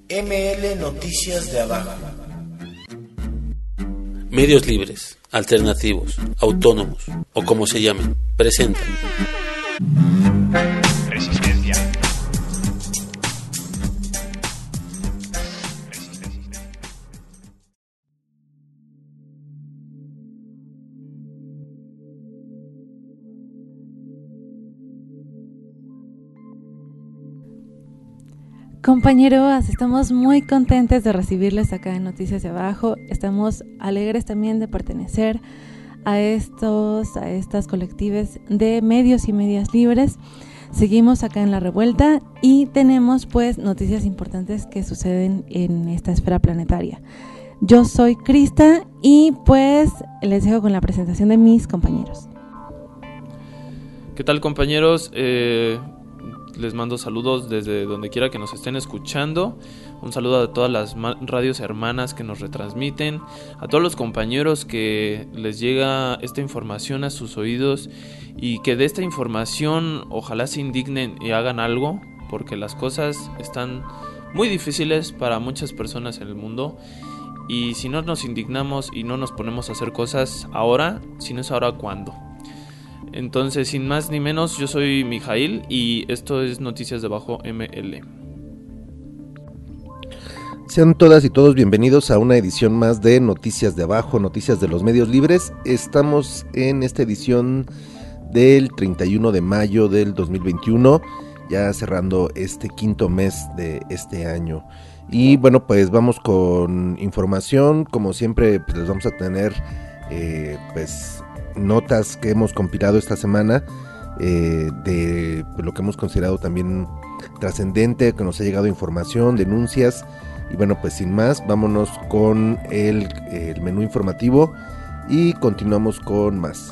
ML Noticias de Abajo. Medios libres, alternativos, autónomos o como se llamen, presentan Resistencia. Compañeros, estamos muy contentos de recibirles acá en Noticias de Abajo. Estamos alegres también de pertenecer a estas colectives de medios y medias libres. Seguimos acá en La Revuelta y tenemos pues noticias importantes que suceden en esta esfera planetaria. Yo soy Krista y pues les dejo con la presentación de mis compañeros. ¿Qué tal, compañeros? Les mando saludos desde donde quiera que nos estén escuchando. Un saludo a todas las radios hermanas que nos retransmiten, a todos los compañeros que les llega esta información a sus oídos y que de esta información ojalá se indignen y hagan algo, porque las cosas están muy difíciles para muchas personas en el mundo. Y si no nos indignamos y no nos ponemos a hacer cosas ahora, si no es ahora, ¿cuándo? Entonces, sin más ni menos, yo soy Mijail y esto es Noticias de Abajo ML. Sean todas y todos bienvenidos a una edición más de Noticias de Abajo, Noticias de los Medios Libres. Estamos en esta edición del 31 de mayo del 2021, ya cerrando este quinto mes de este año. Y bueno, pues vamos con información. Como siempre, pues les vamos a tener notas que hemos compilado esta semana de lo que hemos considerado también trascendente, que nos ha llegado información, denuncias. Y bueno, pues sin más, vámonos con el menú informativo y continuamos con más.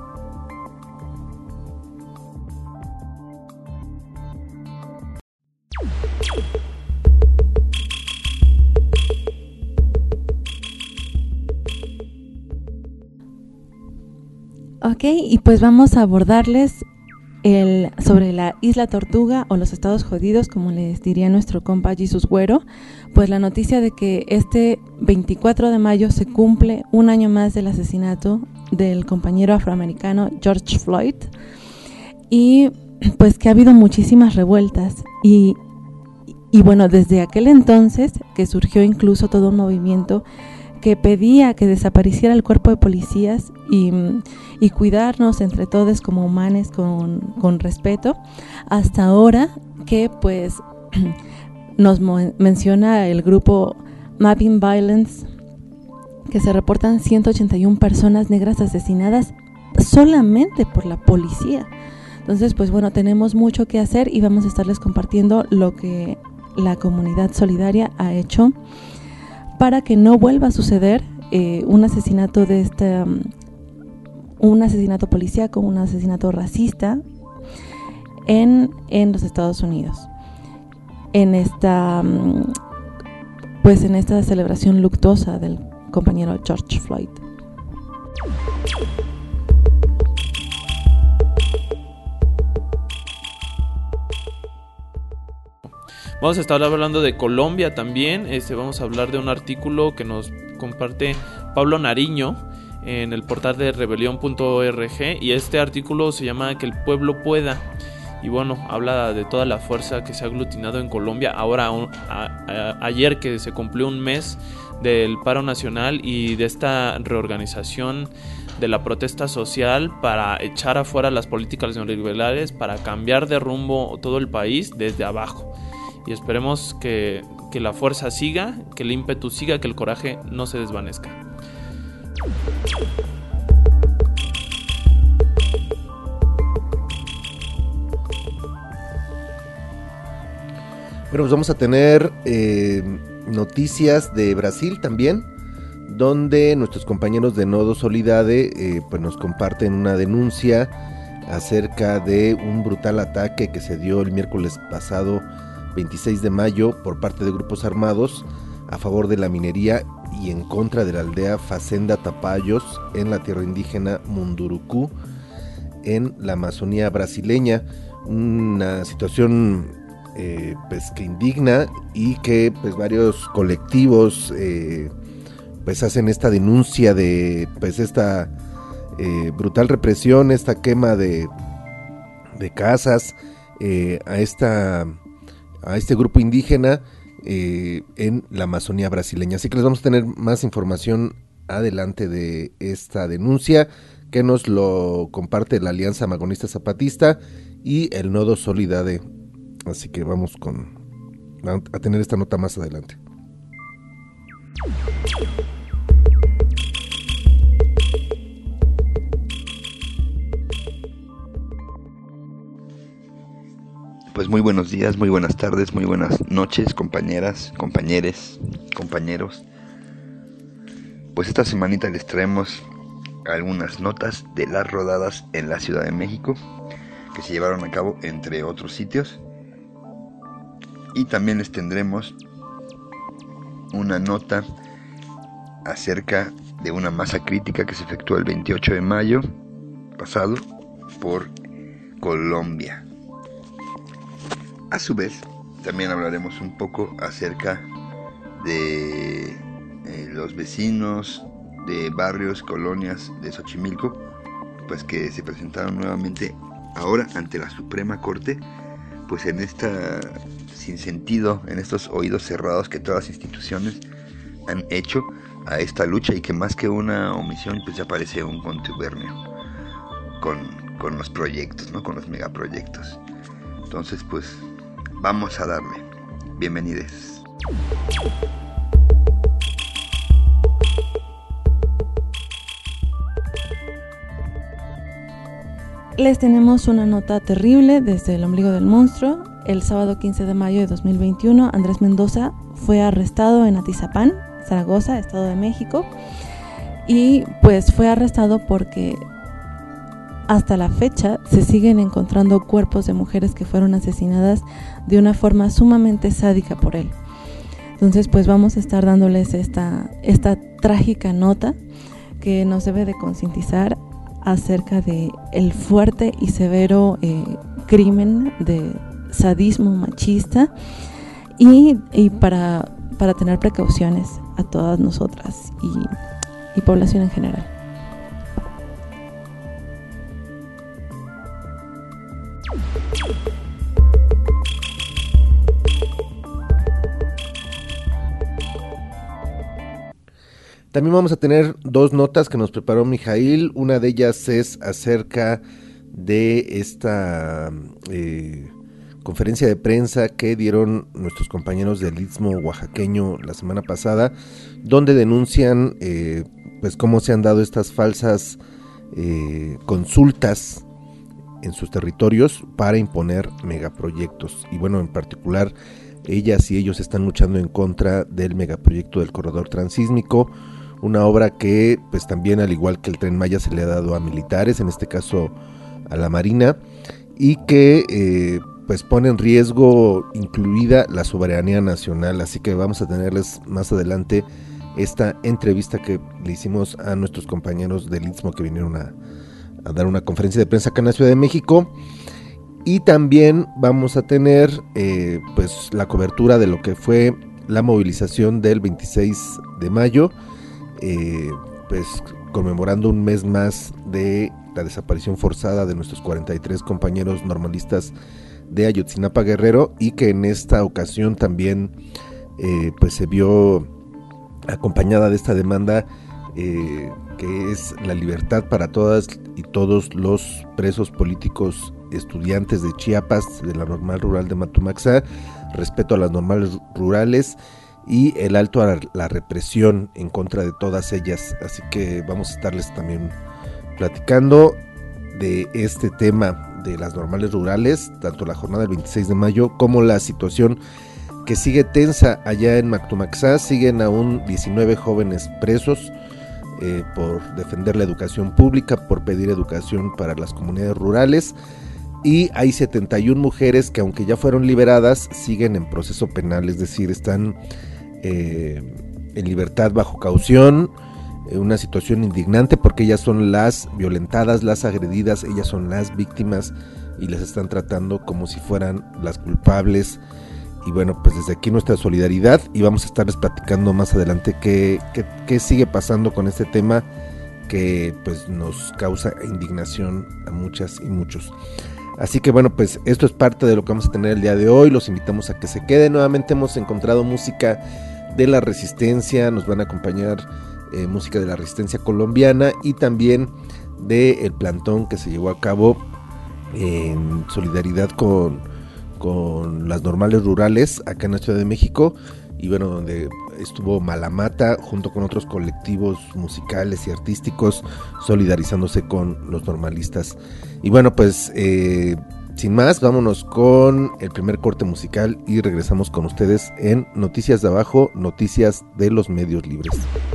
Ok, y pues vamos a abordarles sobre la Isla Tortuga o los Estados Jodidos, como les diría nuestro compa Jesus Güero. Pues la noticia de que este 24 de mayo se cumple un año más del asesinato del compañero afroamericano George Floyd, y pues que ha habido muchísimas revueltas y bueno, desde aquel entonces que surgió incluso todo un movimiento que pedía que desapareciera el cuerpo de policías y cuidarnos entre todos como humanos con respeto, hasta ahora que pues nos menciona el grupo Mapping Violence que se reportan 181 personas negras asesinadas solamente por la policía. Entonces pues bueno, tenemos mucho que hacer y vamos a estarles compartiendo lo que la comunidad solidaria ha hecho para que no vuelva a suceder un asesinato un asesinato policíaco, un asesinato racista en los Estados Unidos. En esta celebración luctuosa del compañero George Floyd. Vamos a estar hablando de Colombia también. Vamos a hablar de un artículo que nos comparte Pablo Nariño en el portal de rebelión.org, y este artículo se llama Que el pueblo pueda. Y bueno, habla de toda la fuerza que se ha aglutinado en Colombia. Ahora, ayer que se cumplió un mes del paro nacional y de esta reorganización de la protesta social para echar afuera las políticas neoliberales, para cambiar de rumbo todo el país desde abajo. Y esperemos que la fuerza siga, que el ímpetu siga, que el coraje no se desvanezca. Bueno, pues vamos a tener noticias de Brasil también, donde nuestros compañeros de Nodo Solidade pues nos comparten una denuncia acerca de un brutal ataque que se dio el miércoles pasado 26 de mayo por parte de grupos armados a favor de la minería y en contra de la aldea Fazenda Tapajós en la tierra indígena Mundurucú en la Amazonía brasileña. Una situación pues que indigna, y que pues varios colectivos pues hacen esta denuncia de pues esta brutal represión, esta quema de casas a este grupo indígena en la Amazonía brasileña. Así que les vamos a tener más información adelante de esta denuncia, que nos lo comparte la Alianza Amagonista Zapatista y el Nodo Solidade. Así que vamos a tener esta nota más adelante. Pues muy buenos días, muy buenas tardes, muy buenas noches, compañeras, compañeros. Pues esta semanita les traemos algunas notas de las rodadas en la Ciudad de México que se llevaron a cabo entre otros sitios, y también les tendremos una nota acerca de una masa crítica que se efectuó el 28 de mayo pasado por Colombia. A su vez, también hablaremos un poco acerca de los vecinos de barrios, colonias de Xochimilco, pues que se presentaron nuevamente ahora ante la Suprema Corte, pues en esta sinsentido, en estos oídos cerrados que todas las instituciones han hecho a esta lucha, y que más que una omisión, pues ya parece un contubernio con los proyectos, ¿no? Con los megaproyectos. Entonces, pues vamos a darle. Bienvenidos. Les tenemos una nota terrible desde el ombligo del monstruo. El sábado 15 de mayo de 2021, Andrés Mendoza fue arrestado en Atizapán, Zaragoza, Estado de México. Y pues fue arrestado porque hasta la fecha se siguen encontrando cuerpos de mujeres que fueron asesinadas de una forma sumamente sádica por él. Entonces pues vamos a estar dándoles esta trágica nota que nos debe de concientizar acerca de el fuerte y severo crimen de sadismo machista, y para tener precauciones a todas nosotras y población en general. También vamos a tener dos notas que nos preparó Mijail. Una de ellas es acerca de esta conferencia de prensa que dieron nuestros compañeros del Istmo Oaxaqueño la semana pasada, donde denuncian pues cómo se han dado estas falsas consultas en sus territorios para imponer megaproyectos. Y bueno, en particular ellas y ellos están luchando en contra del megaproyecto del corredor transísmico, una obra que pues también, al igual que el Tren Maya, se le ha dado a militares, en este caso a la Marina, y que pues pone en riesgo incluida la soberanía nacional. Así que vamos a tenerles más adelante esta entrevista que le hicimos a nuestros compañeros del Istmo que vinieron a dar una conferencia de prensa acá en la Ciudad de México. Y también vamos a tener pues la cobertura de lo que fue la movilización del 26 de mayo, pues conmemorando un mes más de la desaparición forzada de nuestros 43 compañeros normalistas de Ayotzinapa, Guerrero, y que en esta ocasión también pues se vio acompañada de esta demanda que es la libertad para todas y todos los presos políticos estudiantes de Chiapas, de la Normal Rural de Matumaxá, respeto a las normales rurales y el alto a la represión en contra de todas ellas. Así que vamos a estarles también platicando de este tema de las normales rurales, tanto la jornada del 26 de mayo como la situación que sigue tensa allá en Matumaxá. Siguen aún 19 jóvenes presos por defender la educación pública, por pedir educación para las comunidades rurales, y hay 71 mujeres que, aunque ya fueron liberadas, siguen en proceso penal, es decir, están en libertad bajo caución, una situación indignante porque ellas son las violentadas, las agredidas, ellas son las víctimas y las están tratando como si fueran las culpables. Y bueno, pues desde aquí nuestra solidaridad, y vamos a estarles platicando más adelante qué sigue pasando con este tema que pues nos causa indignación a muchas y muchos. Así que bueno, pues esto es parte de lo que vamos a tener el día de hoy. Los invitamos a que se queden. Nuevamente hemos encontrado música de la Resistencia, nos van a acompañar música de la Resistencia colombiana y también de el plantón que se llevó a cabo en solidaridad con las normales rurales acá en la Ciudad de México, y bueno, donde estuvo Malamata junto con otros colectivos musicales y artísticos solidarizándose con los normalistas. Y bueno, pues sin más, vámonos con el primer corte musical y regresamos con ustedes en Noticias de Abajo, noticias de los medios libres.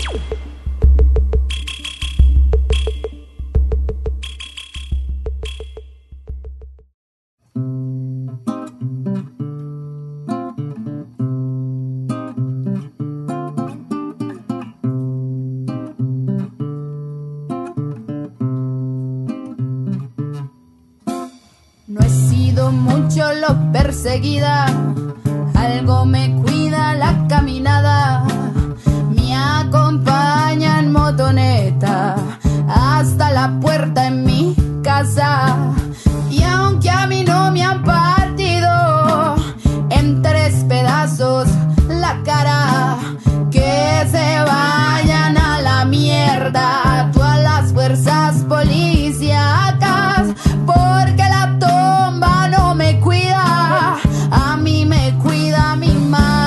Perseguida, algo me cuida la caminada, me acompaña en motoneta hasta la puerta en mi casa. Y aunque a mí no me han partido en 3 pedazos la cara, que se vayan a la mierda todas las fuerzas policíacas, porque la tomba no me cuida, a mí me cuida mi mamá.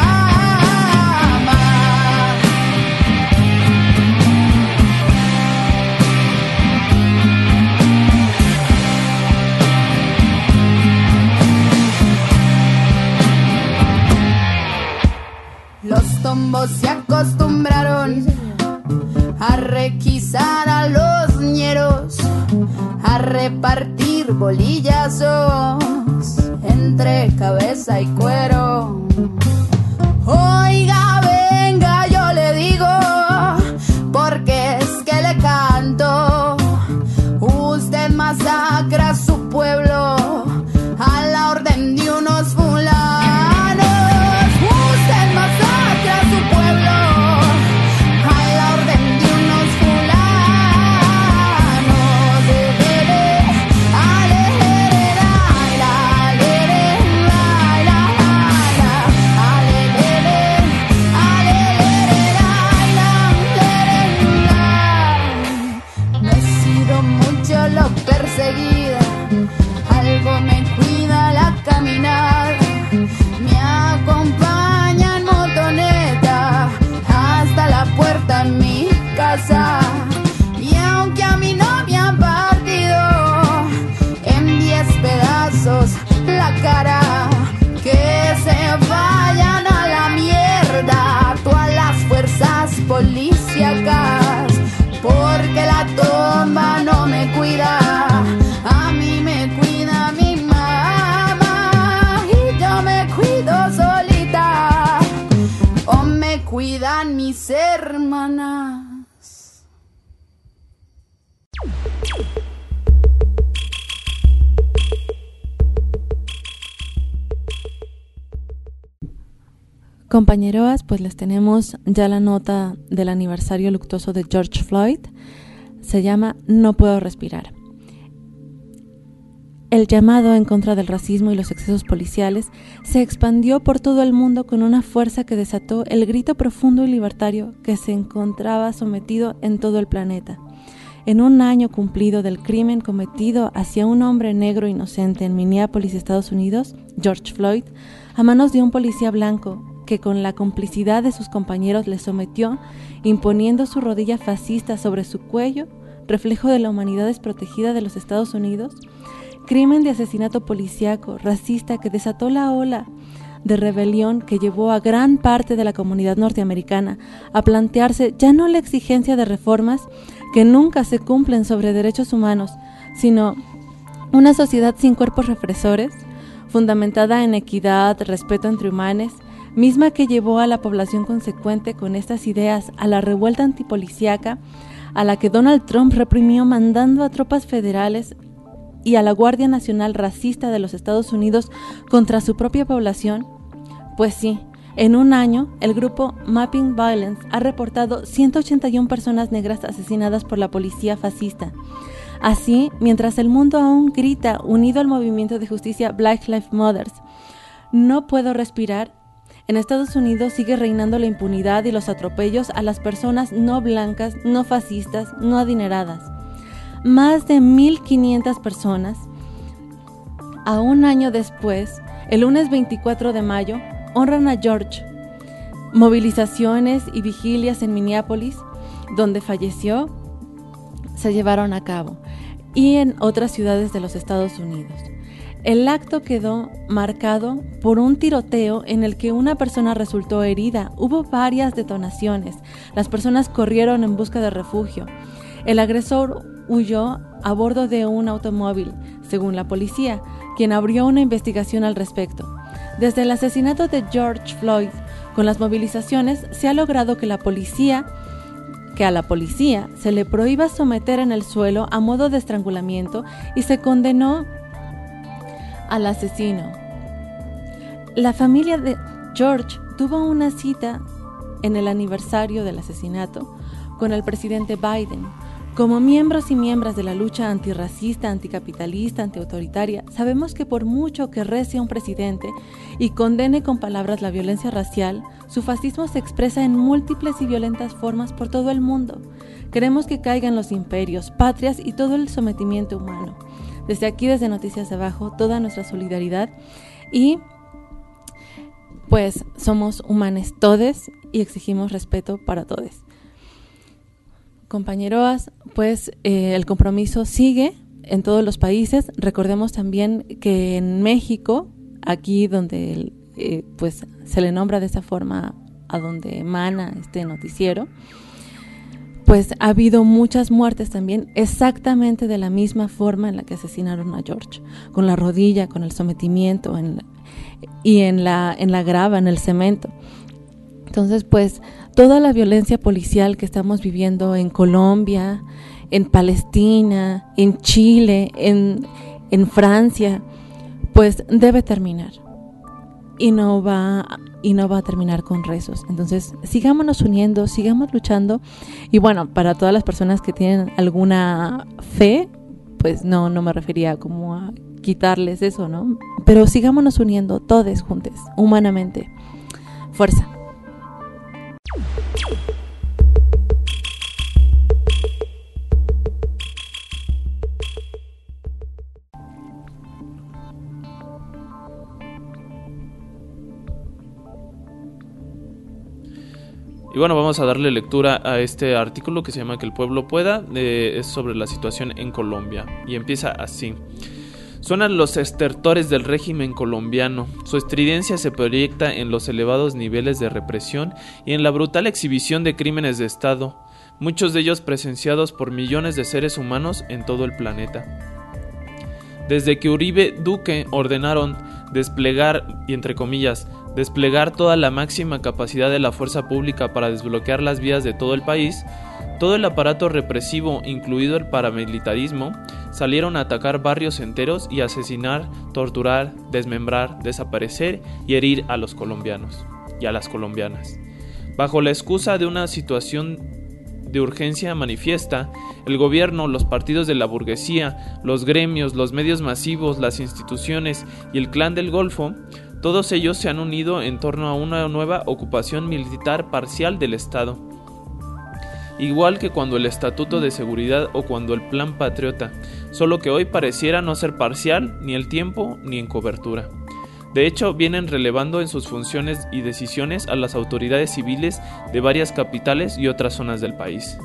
Los tombos se acostumbraron a requisar a los ñeros, a repartir bolillazos entre cabeza y cuero. Oiga, venga, yo le digo, porque es que le canto. Usted masacra a su pueblo a la orden de unos fulanos. Usted masacra a su pueblo a la orden de unos fulanos. No he sido mucho lo perseguida, algo me cuida la caminada, me acompaña en motoneta hasta la puerta en mi casa. Y aunque a mí no me han partido en 10 pedazos la cara, que se vayan a la mierda todas las fuerzas policíacas, porque la tomba no me cuida, a mí me cuida mi mamá. Y yo me cuido solita, o me cuidan mis hermanas. Compañeroas, pues les tenemos ya la nota del aniversario luctuoso de George Floyd. Se llama No puedo respirar. El llamado en contra del racismo y los excesos policiales se expandió por todo el mundo con una fuerza que desató el grito profundo y libertario que se encontraba sometido en todo el planeta. En un año cumplido del crimen cometido hacia un hombre negro inocente en Minneapolis, Estados Unidos, George Floyd, a manos de un policía blanco que con la complicidad de sus compañeros le sometió, imponiendo su rodilla fascista sobre su cuello, reflejo de la humanidad desprotegida de los Estados Unidos, crimen de asesinato policíaco, racista que desató la ola de rebelión que llevó a gran parte de la comunidad norteamericana a plantearse ya no la exigencia de reformas que nunca se cumplen sobre derechos humanos, sino una sociedad sin cuerpos represores, fundamentada en equidad, respeto entre humanos, misma que llevó a la población consecuente con estas ideas a la revuelta antipolicíaca a la que Donald Trump reprimió mandando a tropas federales y a la Guardia Nacional Racista de los Estados Unidos contra su propia población? Pues sí, en un año, el grupo Mapping Violence ha reportado 181 personas negras asesinadas por la policía fascista. Así, mientras el mundo aún grita unido al movimiento de justicia Black Lives Matter, no puedo respirar, en Estados Unidos sigue reinando la impunidad y los atropellos a las personas no blancas, no fascistas, no adineradas. Más de 1.500 personas, a un año después, el lunes 24 de mayo, honran a George. Movilizaciones y vigilias en Minneapolis, donde falleció, se llevaron a cabo, y en otras ciudades de los Estados Unidos. El acto quedó marcado por un tiroteo en el que una persona resultó herida. Hubo varias detonaciones. Las personas corrieron en busca de refugio. El agresor huyó a bordo de un automóvil, según la policía, quien abrió una investigación al respecto. Desde el asesinato de George Floyd, con las movilizaciones, se ha logrado que a la policía se le prohíba someter en el suelo a modo de estrangulamiento y se condenó al asesino. La familia de George tuvo una cita en el aniversario del asesinato con el presidente Biden. Como miembros y miembros de la lucha antirracista, anticapitalista, antiautoritaria, sabemos que por mucho que rece un presidente y condene con palabras la violencia racial, su fascismo se expresa en múltiples y violentas formas por todo el mundo. Queremos que caigan los imperios, patrias y todo el sometimiento humano. Desde aquí, desde Noticias de Abajo, toda nuestra solidaridad y pues somos humanes todes y exigimos respeto para todes. Compañeroas, pues el compromiso sigue en todos los países. Recordemos también que en México, aquí donde pues se le nombra de esa forma a donde emana este noticiero, pues ha habido muchas muertes también exactamente de la misma forma en la que asesinaron a George, con la rodilla, con el sometimiento y en la grava, en el cemento. Entonces, pues toda la violencia policial que estamos viviendo en Colombia, en Palestina, en Chile, en Francia, pues debe terminar. Y no va a terminar con rezos. Entonces, sigámonos uniendo, sigamos luchando. Y bueno, para todas las personas que tienen alguna fe, pues no me refería como a quitarles eso, ¿no? Pero sigámonos uniendo, todos juntos, humanamente. Fuerza. Y bueno, vamos a darle lectura a este artículo que se llama Que el pueblo pueda, es sobre la situación en Colombia. Y empieza así. Suenan los estertores del régimen colombiano. Su estridencia se proyecta en los elevados niveles de represión y en la brutal exhibición de crímenes de Estado, muchos de ellos presenciados por millones de seres humanos en todo el planeta. Desde que Uribe Duque ordenaron desplegar, y entre comillas, desplegar toda la máxima capacidad de la fuerza pública para desbloquear las vías de todo el país, todo el aparato represivo, incluido el paramilitarismo, salieron a atacar barrios enteros y asesinar, torturar, desmembrar, desaparecer y herir a los colombianos y a las colombianas. Bajo la excusa de una situación de urgencia manifiesta, el gobierno, los partidos de la burguesía, los gremios, los medios masivos, las instituciones y el clan del Golfo, todos ellos se han unido en torno a una nueva ocupación militar parcial del Estado. Igual que cuando el Estatuto de Seguridad o cuando el Plan Patriota, solo que hoy pareciera no ser parcial ni en tiempo ni en cobertura. De hecho, vienen relevando en sus funciones y decisiones a las autoridades civiles de varias capitales y otras zonas del país.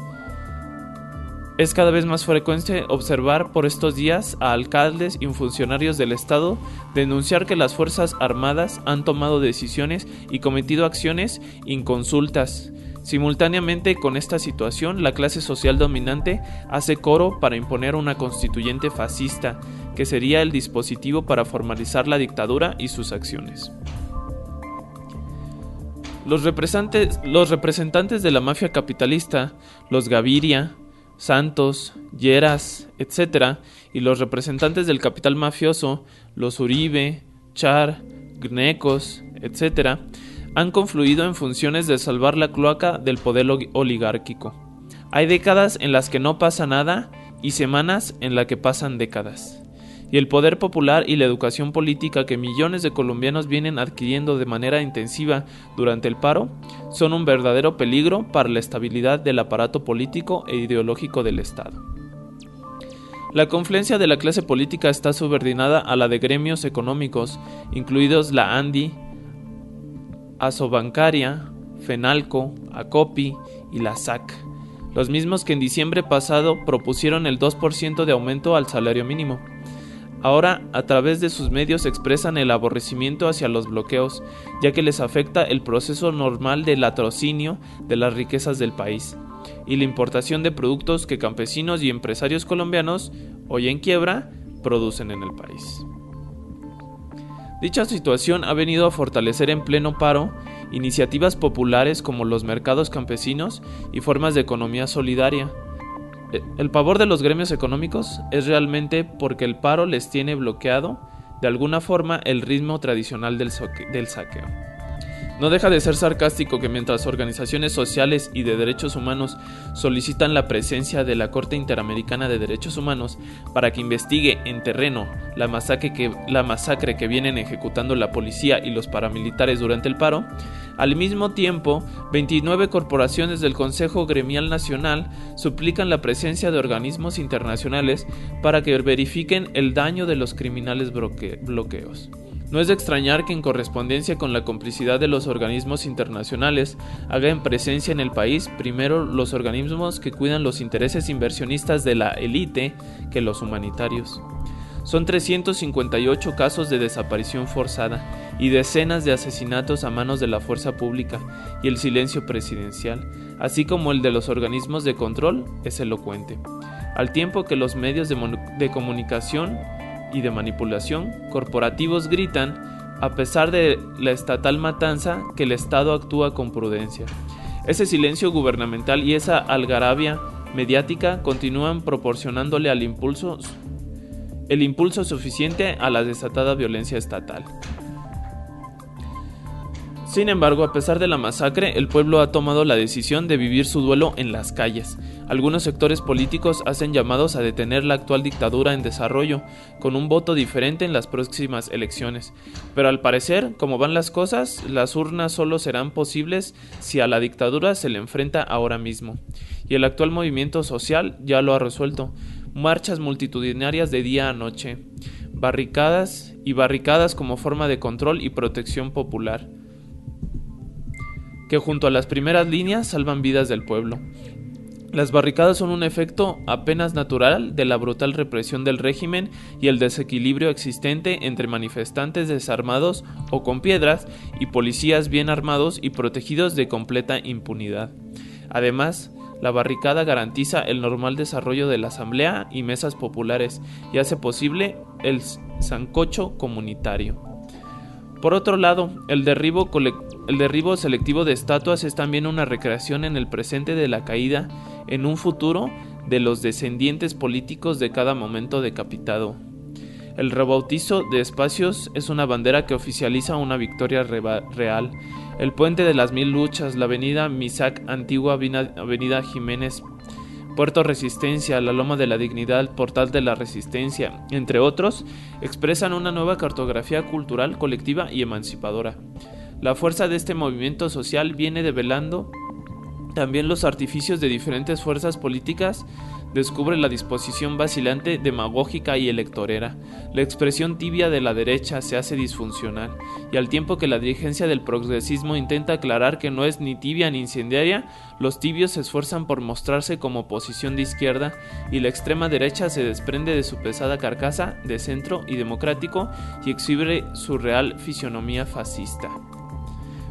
Es cada vez más frecuente observar por estos días a alcaldes y funcionarios del Estado denunciar que las Fuerzas Armadas han tomado decisiones y cometido acciones inconsultas. Simultáneamente con esta situación, la clase social dominante hace coro para imponer una constituyente fascista, que sería el dispositivo para formalizar la dictadura y sus acciones. Los representantes de la mafia capitalista, los Gaviria, Santos, Lleras, etc., y los representantes del capital mafioso, los Uribe, Char, Gnecos, etc., han confluido en funciones de salvar la cloaca del poder oligárquico. Hay décadas en las que no pasa nada y semanas en las que pasan décadas. Y el poder popular y la educación política que millones de colombianos vienen adquiriendo de manera intensiva durante el paro son un verdadero peligro para la estabilidad del aparato político e ideológico del Estado. La confluencia de la clase política está subordinada a la de gremios económicos, incluidos la ANDI, Asobancaria, Fenalco, Acopi y la SAC, los mismos que en diciembre pasado propusieron el 2% de aumento al salario mínimo. Ahora, a través de sus medios expresan el aborrecimiento hacia los bloqueos, ya que les afecta el proceso normal del latrocinio de las riquezas del país y la importación de productos que campesinos y empresarios colombianos, hoy en quiebra, producen en el país. Dicha situación ha venido a fortalecer en pleno paro iniciativas populares como los mercados campesinos y formas de economía solidaria. El pavor de los gremios económicos es realmente porque el paro les tiene bloqueado de alguna forma el ritmo tradicional del saqueo. No deja de ser sarcástico que mientras organizaciones sociales y de derechos humanos solicitan la presencia de la Corte Interamericana de Derechos Humanos para que investigue en terreno la masacre que vienen ejecutando la policía y los paramilitares durante el paro, al mismo tiempo, 29 corporaciones del Consejo Gremial Nacional suplican la presencia de organismos internacionales para que verifiquen el daño de los criminales bloqueos. No es de extrañar que en correspondencia con la complicidad de los organismos internacionales hagan presencia en el país primero los organismos que cuidan los intereses inversionistas de la élite que los humanitarios. Son 358 casos de desaparición forzada y decenas de asesinatos a manos de la fuerza pública y el silencio presidencial, así como el de los organismos de control, es elocuente. Al tiempo que los medios de comunicación y de manipulación corporativos gritan, a pesar de la estatal matanza, que el Estado actúa con prudencia. Ese silencio gubernamental y esa algarabia mediática continúan proporcionándole el impulso suficiente a la desatada violencia estatal. Sin embargo, a pesar de la masacre, el pueblo ha tomado la decisión de vivir su duelo en las calles. Algunos sectores políticos hacen llamados a detener la actual dictadura en desarrollo, con un voto diferente en las próximas elecciones. Pero al parecer, como van las cosas, las urnas solo serán posibles si a la dictadura se le enfrenta ahora mismo. Y el actual movimiento social ya lo ha resuelto. Marchas multitudinarias de día a noche, barricadas como forma de control y protección popular, que junto a las primeras líneas salvan vidas del pueblo. Las barricadas son un efecto apenas natural de la brutal represión del régimen y el desequilibrio existente entre manifestantes desarmados o con piedras y policías bien armados y protegidos de completa impunidad. Además, la barricada garantiza el normal desarrollo de la asamblea y mesas populares y hace posible el sancocho comunitario. Por otro lado, el derribo selectivo de estatuas es también una recreación en el presente de la caída en un futuro de los descendientes políticos de cada momento decapitado. El rebautizo de espacios es una bandera que oficializa una victoria real. El puente de las 1000 luchas, la avenida Misac, antigua avenida Jiménez, Puerto Resistencia, la Loma de la Dignidad, Portal de la Resistencia, entre otros, expresan una nueva cartografía cultural, colectiva y emancipadora. La fuerza de este movimiento social viene develando también los artificios de diferentes fuerzas políticas, descubre la disposición vacilante, demagógica y electorera. La expresión tibia de la derecha se hace disfuncional, y al tiempo que la dirigencia del progresismo intenta aclarar que no es ni tibia ni incendiaria, los tibios se esfuerzan por mostrarse como oposición de izquierda, y la extrema derecha se desprende de su pesada carcasa de centro y democrático y exhibe su real fisionomía fascista.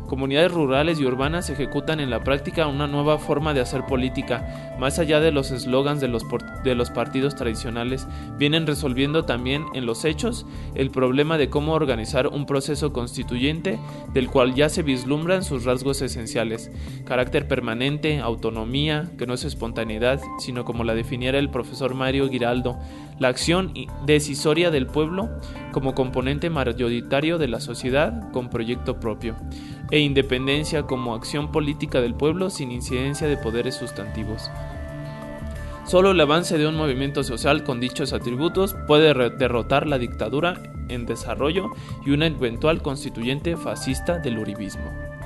Comunidades rurales y urbanas ejecutan en la práctica una nueva forma de hacer política, más allá de los eslogans de los partidos tradicionales. Vienen resolviendo también en los hechos el problema de cómo organizar un proceso constituyente del cual ya se vislumbran sus rasgos esenciales: carácter permanente, autonomía, que no es espontaneidad, sino como la definiera el profesor Mario Giraldo, la acción decisoria del pueblo como componente mayoritario de la sociedad con proyecto propio, e independencia como acción política del pueblo sin incidencia de poderes sustantivos. Solo el avance de un movimiento social con dichos atributos puede derrotar la dictadura en desarrollo y una eventual constituyente fascista del uribismo.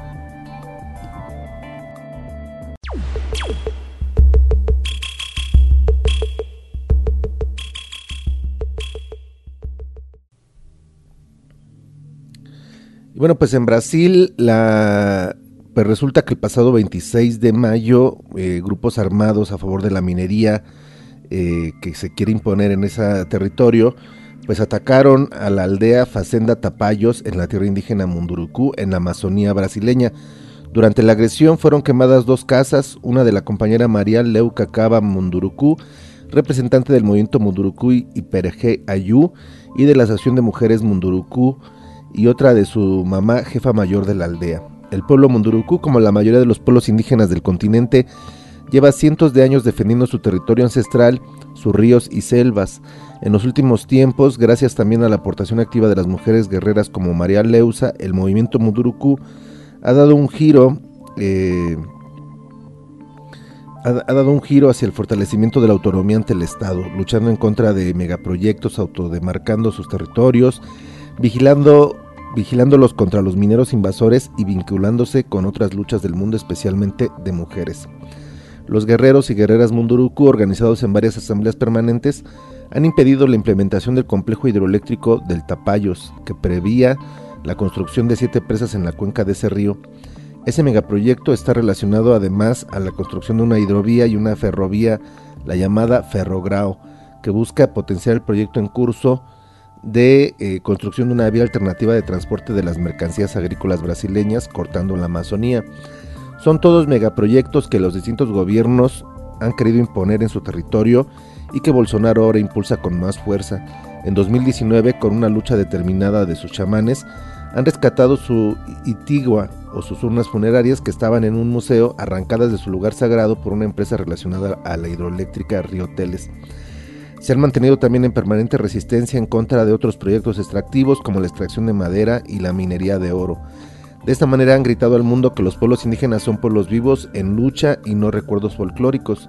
Y bueno, pues en Brasil pues resulta que el pasado 26 de mayo grupos armados a favor de la minería que se quiere imponer en ese territorio, pues atacaron a la aldea Fazenda Tapajós en la tierra indígena Mundurucú, en la Amazonía brasileña. Durante la agresión fueron quemadas 2 casas, una de la compañera María Leuca Cava Mundurucú, representante del movimiento Mundurucú y Perejé Ayú, y de la Asociación de Mujeres Mundurucú, y otra de su mamá, jefa mayor de la aldea. El pueblo Mundurucú, como la mayoría de los pueblos indígenas del continente, lleva cientos de años defendiendo su territorio ancestral, sus ríos y selvas. En los últimos tiempos, gracias también a la aportación activa de las mujeres guerreras como María Leusa, el movimiento Mundurucú ha dado un giro hacia el fortalecimiento de la autonomía ante el Estado, luchando en contra de megaproyectos, autodemarcando sus territorios, vigilándolos contra los mineros invasores y vinculándose con otras luchas del mundo, especialmente de mujeres. Los guerreros y guerreras Mundurucú, organizados en varias asambleas permanentes, han impedido la implementación del complejo hidroeléctrico del Tapajós, que prevía la construcción de 7 presas en la cuenca de ese río. Ese megaproyecto está relacionado además a la construcción de una hidrovía y una ferrovía, la llamada Ferrogrão, que busca potenciar el proyecto en curso de construcción de una vía alternativa de transporte de las mercancías agrícolas brasileñas cortando la Amazonía. Son todos megaproyectos que los distintos gobiernos han querido imponer en su territorio y que Bolsonaro ahora impulsa con más fuerza. En 2019, con una lucha determinada de sus chamanes, han rescatado su itigua o sus urnas funerarias que estaban en un museo, arrancadas de su lugar sagrado por una empresa relacionada a la hidroeléctrica Río Teles. Se han mantenido también en permanente resistencia en contra de otros proyectos extractivos como la extracción de madera y la minería de oro. De esta manera han gritado al mundo que los pueblos indígenas son pueblos vivos en lucha y no recuerdos folclóricos.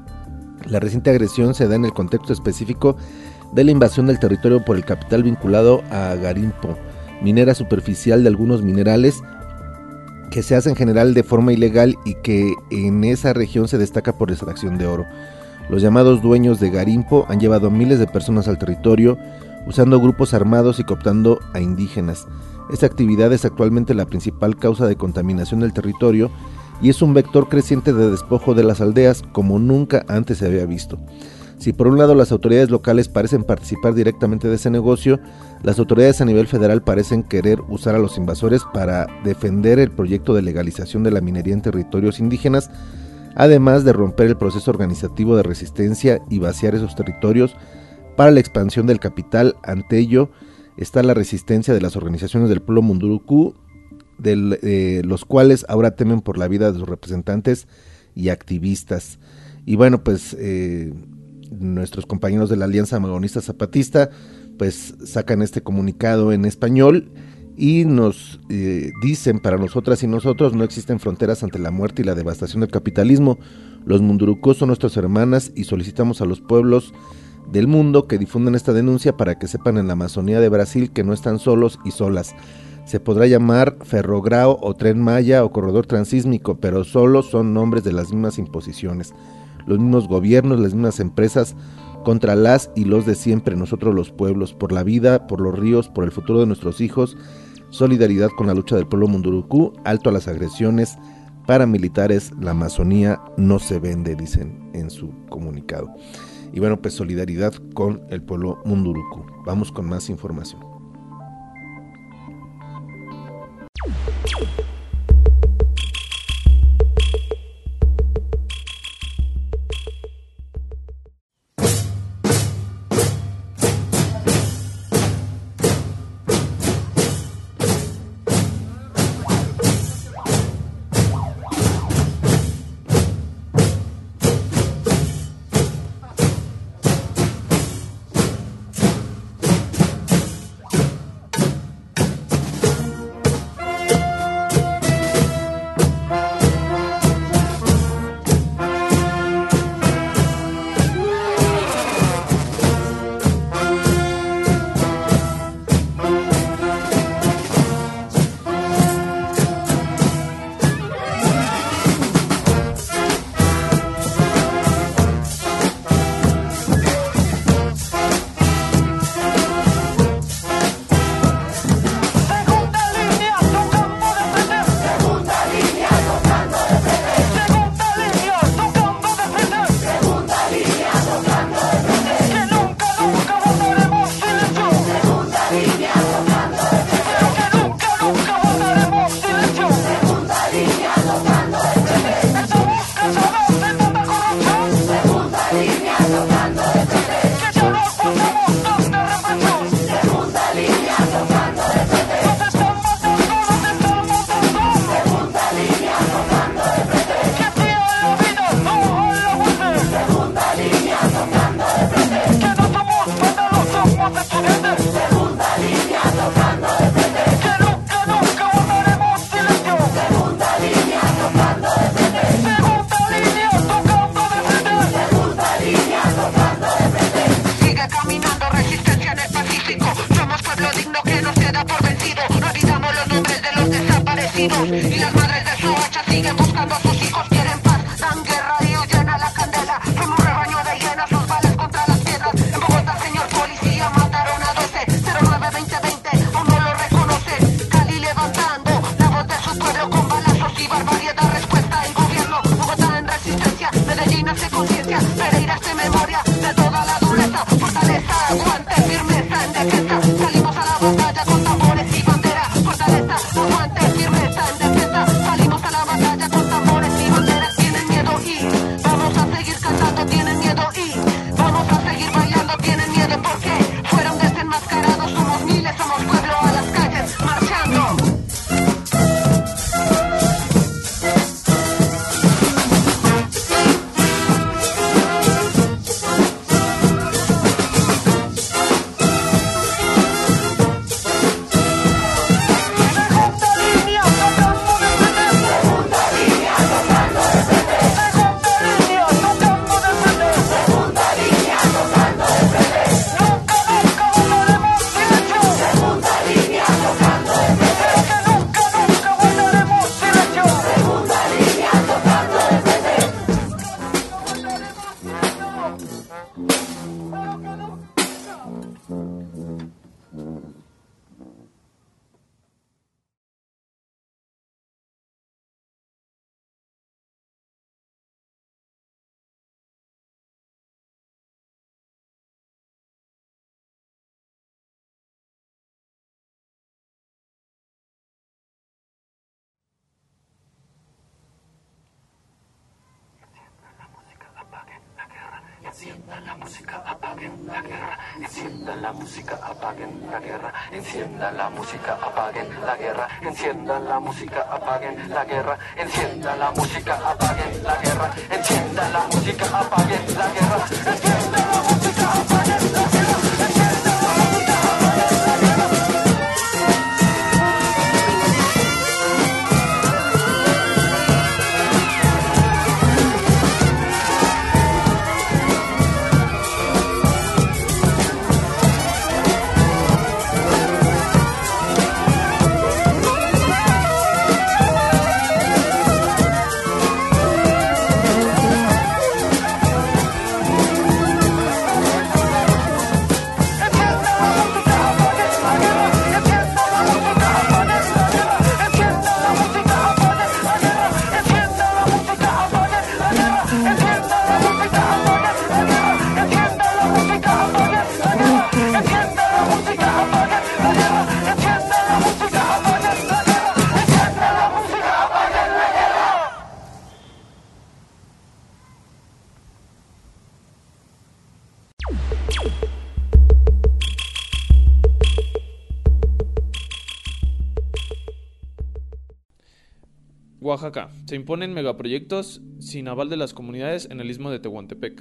La reciente agresión se da en el contexto específico de la invasión del territorio por el capital vinculado a garimpo, minera superficial de algunos minerales que se hace en general de forma ilegal y que en esa región se destaca por extracción de oro. Los llamados dueños de garimpo han llevado a miles de personas al territorio, usando grupos armados y cooptando a indígenas. Esta actividad es actualmente la principal causa de contaminación del territorio y es un vector creciente de despojo de las aldeas como nunca antes se había visto. Si por un lado las autoridades locales parecen participar directamente de ese negocio, las autoridades a nivel federal parecen querer usar a los invasores para defender el proyecto de legalización de la minería en territorios indígenas, además de romper el proceso organizativo de resistencia y vaciar esos territorios para la expansión del capital. Ante ello está la resistencia de las organizaciones del pueblo Mundurucú, los cuales ahora temen por la vida de sus representantes y activistas. Y bueno, pues nuestros compañeros de la Alianza Amagonista Zapatista pues sacan este comunicado en español y nos dicen: para nosotras y nosotros no existen fronteras ante la muerte y la devastación del capitalismo. Los Mundurucú son nuestras hermanas y solicitamos a los pueblos del mundo que difundan esta denuncia para que sepan en la Amazonía de Brasil que no están solos y solas. Se podrá llamar Ferrogrão o Tren Maya o Corredor Transísmico, pero solo son nombres de las mismas imposiciones, los mismos gobiernos, las mismas empresas contra las y los de siempre, nosotros los pueblos, por la vida, por los ríos, por el futuro de nuestros hijos. Solidaridad con la lucha del pueblo Mundurucú, alto a las agresiones paramilitares, la Amazonía no se vende, dicen en su comunicado. Y bueno, pues solidaridad con el pueblo Mundurucú. Vamos con más información. campesinos y las madres de Soacha siguen buscando a sus hijos, quieren paz, dan guerra y huyen a la candela. Son un rebaño de hienas, sus balas contra las piedras. En Bogotá, señor policía, mataron a 12, 09-2020, aún no lo reconoce. Cali levantando la voz de su pueblo con balazos y barbaridad. Respuesta el gobierno, Bogotá en resistencia, Medellín hace conciencia, Pereira hace memoria de toda la dureza. Fortaleza, aguante, firmeza en defensa. Salimos a la batalla con tambores y bandera. Fortaleza, aguante, firmeza en defensa. Salimos a la batalla con tambores y banderas. Tienen miedo y vamos a seguir cantando. Tienen miedo y vamos a seguir bailando. Tienen miedo porque fueron desenmascarados. Somos miles, somos pueblo a las calles marchando. Enciendan la música, apaguen la guerra. Enciendan la música, apaguen la guerra. Enciendan la música, apaguen la guerra. Enciendan la música, apaguen la guerra. Enciendan la música, apaguen la guerra. Enciendan la música, apaguen la guerra. Enciendan la música, apaguen la guerra. Enciendan la música, apaguen la guerra. Oaxaca. Se imponen megaproyectos sin aval de las comunidades en el istmo de Tehuantepec.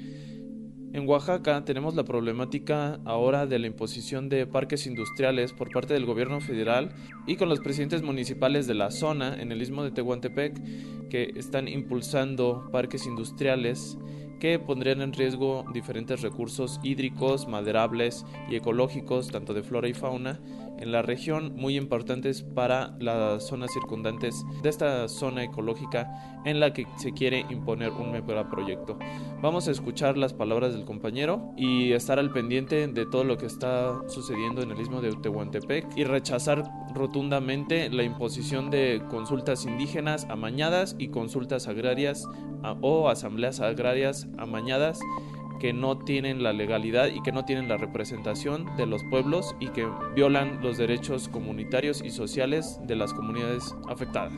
En Oaxaca tenemos la problemática ahora de la imposición de parques industriales por parte del gobierno federal y con los presidentes municipales de la zona en el istmo de Tehuantepec que están impulsando parques industriales que pondrían en riesgo diferentes recursos hídricos, maderables y ecológicos, tanto de flora y fauna, en la región, muy importantes para las zonas circundantes de esta zona ecológica en la que se quiere imponer un megaproyecto. Vamos a escuchar las palabras del compañero y estar al pendiente de todo lo que está sucediendo en el istmo de Tehuantepec y rechazar rotundamente la imposición de consultas indígenas amañadas y consultas agrarias o asambleas agrarias amañadas que no tienen la legalidad y que no tienen la representación de los pueblos y que violan los derechos comunitarios y sociales de las comunidades afectadas.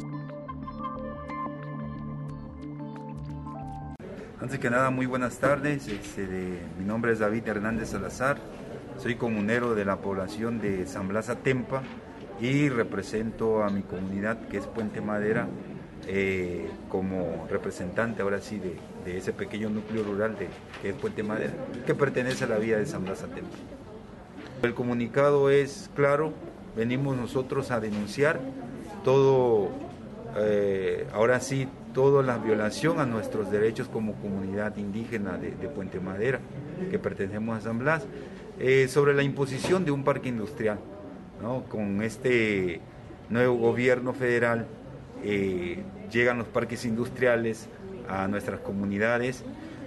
Antes que nada, muy buenas tardes. Mi nombre es David Hernández Salazar, soy comunero de la población de San Blas Atempa y represento a mi comunidad, que es Puente Madera, como representante ahora sí de ese pequeño núcleo rural que es Puente Madera, que pertenece a la villa de San Blas Atempa. El comunicado es claro, venimos nosotros a denunciar todo, ahora sí, toda la violación a nuestros derechos como comunidad indígena de Puente Madera, que pertenecemos a San Blas, sobre la imposición de un parque industrial, ¿no? Con este nuevo gobierno federal llegan los parques industriales a nuestras comunidades.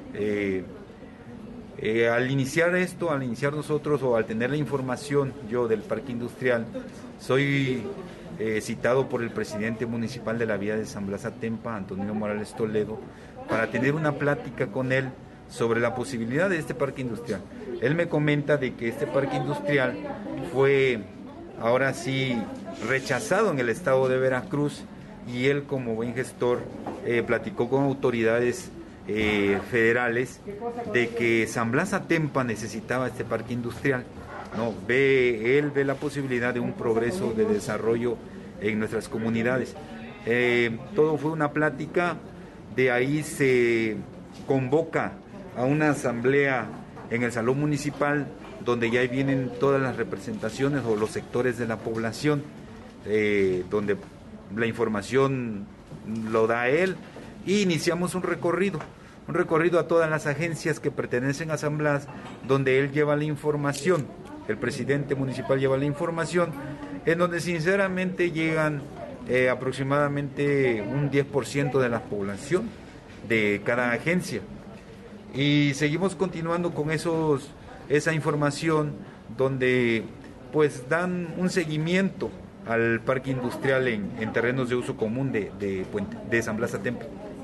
Al iniciar nosotros, o al tener la información yo del parque industrial, soy citado por el presidente municipal de la vía de San Blas Atempa, Antonio Morales Toledo, para tener una plática con él sobre la posibilidad de este parque industrial. Él me comenta de que este parque industrial fue ahora sí rechazado en el estado de Veracruz, y él, como buen gestor, platicó con autoridades federales de que San Blas Atempa necesitaba este parque industrial, ¿no? Él ve la posibilidad de un progreso de desarrollo en nuestras comunidades. Todo fue una plática, de ahí se convoca a una asamblea en el salón municipal, donde ya vienen todas las representaciones o los sectores de la población, donde la información lo da él, y iniciamos un recorrido a todas las agencias que pertenecen a San Blas, donde él lleva la información, el presidente municipal lleva la información, en donde sinceramente llegan aproximadamente un 10% de la población de cada agencia, y seguimos continuando con esa información, donde pues dan un seguimiento al parque industrial en terrenos de uso común de San Blas Atempa.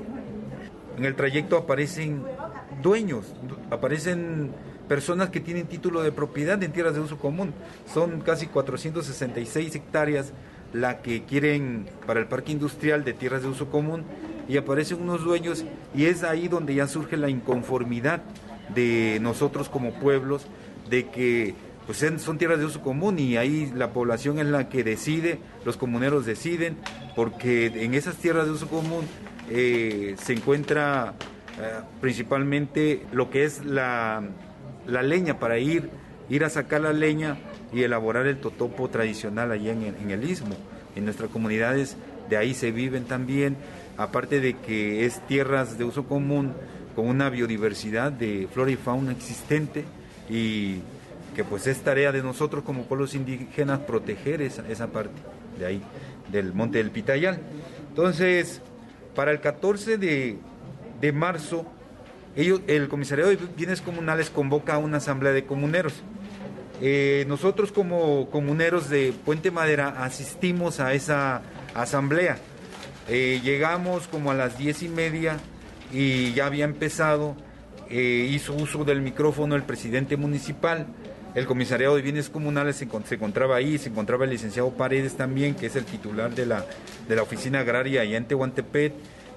En el trayecto aparecen dueños, aparecen personas que tienen título de propiedad en tierras de uso común. Son casi 466 hectáreas la que quieren para el parque industrial de tierras de uso común, y aparecen unos dueños, y es ahí donde ya surge la inconformidad de nosotros como pueblos, de que pues son tierras de uso común, y ahí la población es la que decide, los comuneros deciden, porque en esas tierras de uso común se encuentra principalmente lo que es la leña, para ir a sacar la leña y elaborar el totopo tradicional allá en el istmo. En nuestras comunidades de ahí se viven también, aparte de que es tierras de uso común con una biodiversidad de flora y fauna existente, y que pues es tarea de nosotros como pueblos indígenas proteger esa parte de ahí, del Monte del Pitayal. Entonces, para el 14 de marzo, el Comisariado de Bienes Comunales convoca a una asamblea de comuneros. Nosotros como comuneros de Puente Madera asistimos a esa asamblea. Llegamos como a las 10:30 y ya había empezado. Hizo uso del micrófono el presidente municipal. El Comisariado de Bienes Comunales se encontraba ahí, se encontraba el licenciado Paredes también, que es el titular de la oficina agraria allá en Tehuantepec,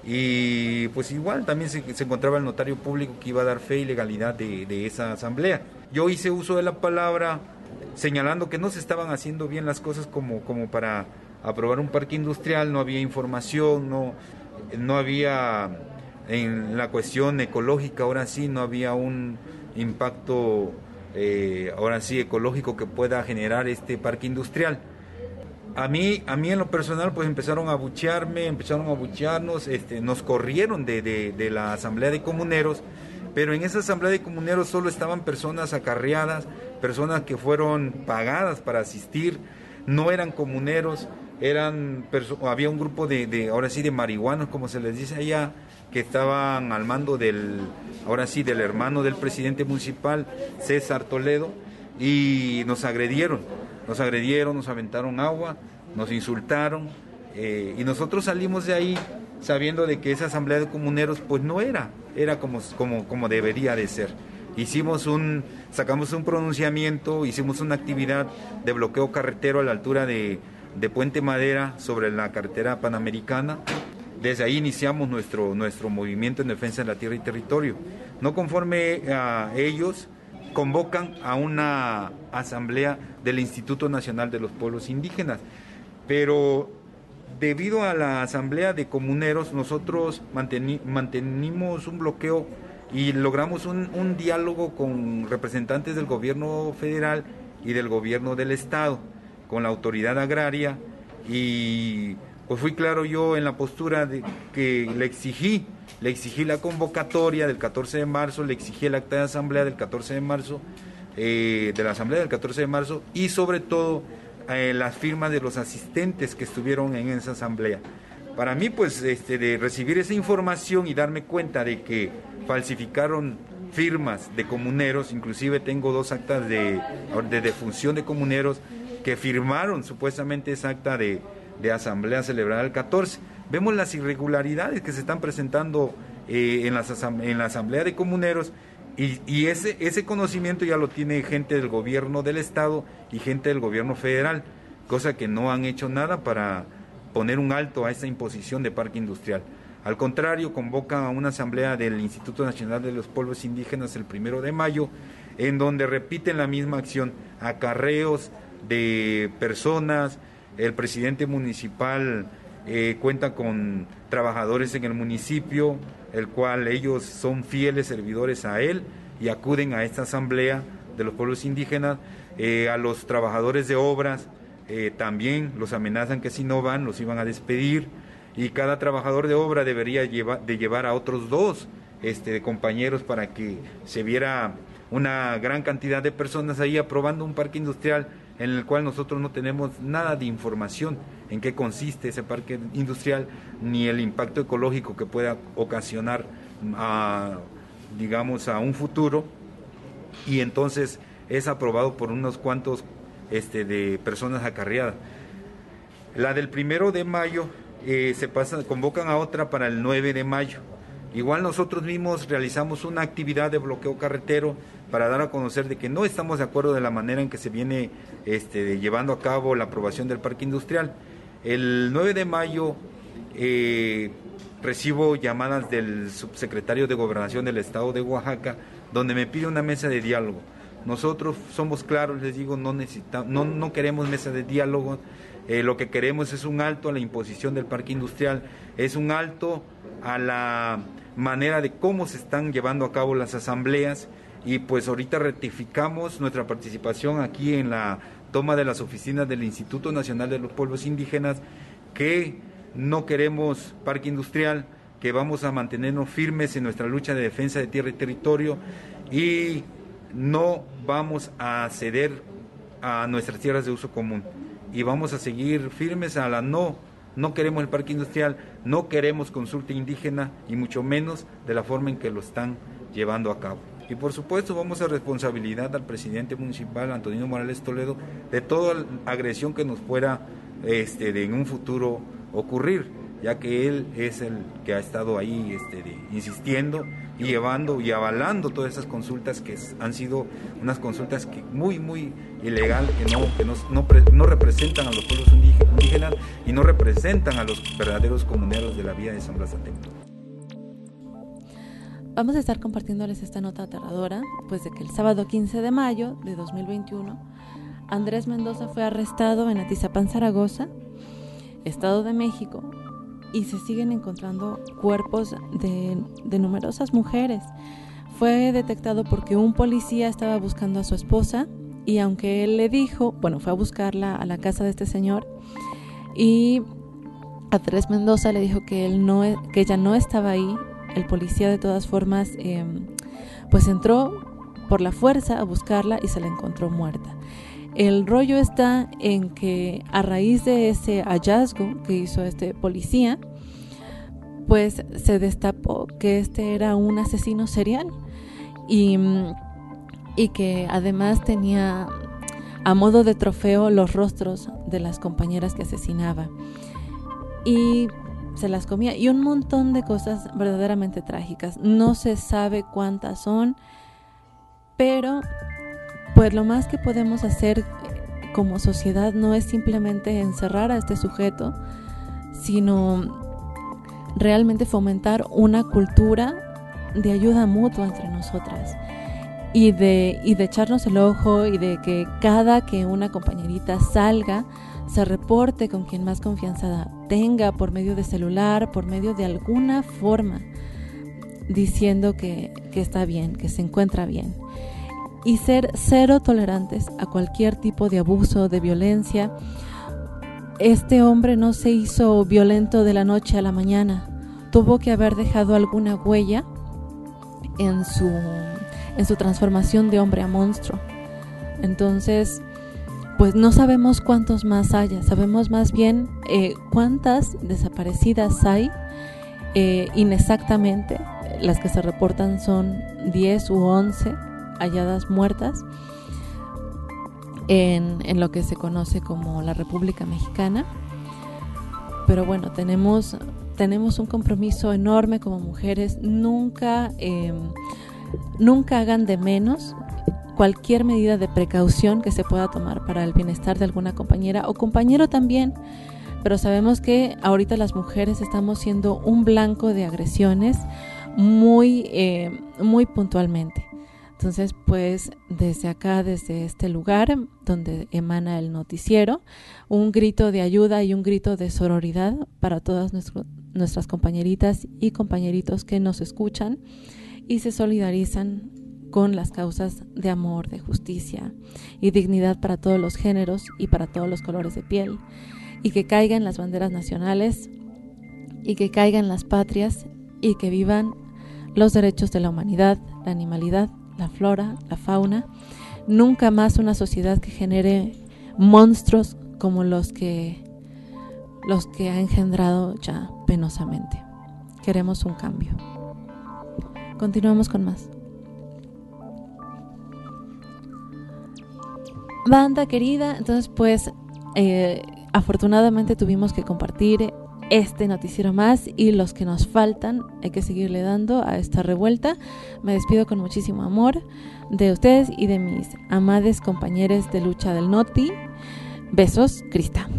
y pues igual también se encontraba el notario público que iba a dar fe y legalidad de esa asamblea. Yo hice uso de la palabra señalando que no se estaban haciendo bien las cosas como para aprobar un parque industrial. No había información, no había, en la cuestión ecológica, ahora sí no había un impacto ahora sí ecológico que pueda generar este parque industrial. A mí en lo personal pues empezaron a abuchearnos, nos corrieron de la asamblea de comuneros, pero en esa asamblea de comuneros solo estaban personas acarreadas, personas que fueron pagadas para asistir, no eran comuneros, había un grupo ahora sí de marihuanos, como se les dice allá, que estaban al mando del hermano del presidente municipal, César Toledo, y nos agredieron, nos aventaron agua, nos insultaron, y nosotros salimos de ahí sabiendo de que esa asamblea de comuneros pues no era como debería de ser. Sacamos un pronunciamiento, hicimos una actividad de bloqueo carretero a la altura de Puente Madera sobre la carretera panamericana. Desde ahí iniciamos nuestro movimiento en defensa de la tierra y territorio. No conforme a ellos, convocan a una asamblea del Instituto Nacional de los Pueblos Indígenas, pero debido a la asamblea de comuneros nosotros mantenimos un bloqueo y logramos un diálogo con representantes del gobierno federal y del gobierno del estado, con la autoridad agraria, y pues fui claro yo en la postura de que le exigí la convocatoria del 14 de marzo, le exigí el acta de asamblea del 14 de marzo, y sobre todo las firmas de los asistentes que estuvieron en esa asamblea. Para mí, pues, de recibir esa información y darme cuenta de que falsificaron firmas de comuneros, inclusive tengo 2 actas de defunción de comuneros que firmaron supuestamente esa acta de asamblea celebrada el 14. Vemos las irregularidades que se están presentando en la asamblea de comuneros, y ese conocimiento ya lo tiene gente del gobierno del estado y gente del gobierno federal, cosa que no han hecho nada para poner un alto a esta imposición de parque industrial. Al contrario, convocan a una asamblea del Instituto Nacional de los Pueblos Indígenas el 1 de mayo, en donde repiten la misma acción, acarreos de personas. El presidente municipal cuenta con trabajadores en el municipio, el cual ellos son fieles servidores a él y acuden a esta asamblea de los pueblos indígenas. A los trabajadores de obras también los amenazan que si no van los iban a despedir, y cada trabajador de obra debería llevar a otros 2 compañeros para que se viera una gran cantidad de personas ahí aprobando un parque industrial en el cual nosotros no tenemos nada de información en qué consiste ese parque industrial, ni el impacto ecológico que pueda ocasionar a un futuro, y entonces es aprobado por unos cuantos de personas acarreadas. La del 1 de mayo convocan a otra para el 9 de mayo. Igual nosotros mismos realizamos una actividad de bloqueo carretero para dar a conocer de que no estamos de acuerdo de la manera en que se viene llevando a cabo la aprobación del parque industrial. El 9 de mayo recibo llamadas del subsecretario de Gobernación del Estado de Oaxaca, donde me pide una mesa de diálogo. Nosotros somos claros, les digo, no queremos mesa de diálogo. Lo que queremos es un alto a la imposición del parque industrial, es un alto a la manera de cómo se están llevando a cabo las asambleas, y pues ahorita rectificamos nuestra participación aquí en la toma de las oficinas del Instituto Nacional de los Pueblos Indígenas, que no queremos parque industrial, que vamos a mantenernos firmes en nuestra lucha de defensa de tierra y territorio, y no vamos a ceder a nuestras tierras de uso común, y vamos a seguir firmes a la no queremos el parque industrial, no queremos consulta indígena, y mucho menos de la forma en que lo están llevando a cabo. Y por supuesto vamos a responsabilidad al presidente municipal, Antonino Morales Toledo, de toda agresión que nos pueda en un futuro ocurrir, ya que él es el que ha estado ahí insistiendo y llevando y avalando todas esas consultas que han sido unas consultas que muy ilegal, que no representan a los pueblos indígenas y no representan a los verdaderos comuneros de la vía de San Blas Atempa. Vamos a estar compartiéndoles esta nota aterradora, pues de que el sábado 15 de mayo de 2021, Andrés Mendoza fue arrestado en Atizapán, Zaragoza, Estado de México, y se siguen encontrando cuerpos de numerosas mujeres. Fue detectado porque un policía estaba buscando a su esposa, y aunque él le dijo, fue a buscarla a la casa de este señor, y Andrés Mendoza le dijo que ella no estaba ahí. El policía de todas formas pues entró por la fuerza a buscarla y se la encontró muerta. El rollo está en que a raíz de ese hallazgo que hizo este policía, pues se destapó que era un asesino serial, y que además tenía a modo de trofeo los rostros de las compañeras que asesinaba, y se las comía, y un montón de cosas verdaderamente trágicas. No se sabe cuántas son, pero pues lo más que podemos hacer como sociedad no es simplemente encerrar a este sujeto, sino realmente fomentar una cultura de ayuda mutua entre nosotras, y de echarnos el ojo, y de que cada que una compañerita salga se reporte con quien más confianza tenga, por medio de celular, por medio de alguna forma, diciendo que está bien, que se encuentra bien, y ser cero tolerantes a cualquier tipo de abuso, de violencia. Este hombre no se hizo violento de la noche a la mañana, tuvo que haber dejado alguna huella en su transformación de hombre a monstruo. Entonces, pues no sabemos cuántos más haya, sabemos más bien cuántas desaparecidas hay inexactamente. Las que se reportan son 10 u 11 halladas muertas en lo que se conoce como la República Mexicana. Pero bueno, tenemos un compromiso enorme como mujeres. Nunca hagan de menos cualquier medida de precaución que se pueda tomar para el bienestar de alguna compañera o compañero también, pero sabemos que ahorita las mujeres estamos siendo un blanco de agresiones muy puntualmente. Entonces, pues desde acá, desde este lugar donde emana el noticiero, un grito de ayuda y un grito de sororidad para todas nuestras compañeritas y compañeritos que nos escuchan y se solidarizan con las causas de amor, de justicia y dignidad para todos los géneros y para todos los colores de piel, y que caigan las banderas nacionales y que caigan las patrias y que vivan los derechos de la humanidad, la animalidad, la flora, la fauna. Nunca más una sociedad que genere monstruos como los que ha engendrado ya penosamente. Queremos un cambio. Continuamos con más. Banda querida, entonces pues afortunadamente tuvimos que compartir este noticiero más, y los que nos faltan hay que seguirle dando a esta revuelta. Me despido con muchísimo amor de ustedes y de mis amades compañeros de lucha del Noti. Besos, Crista.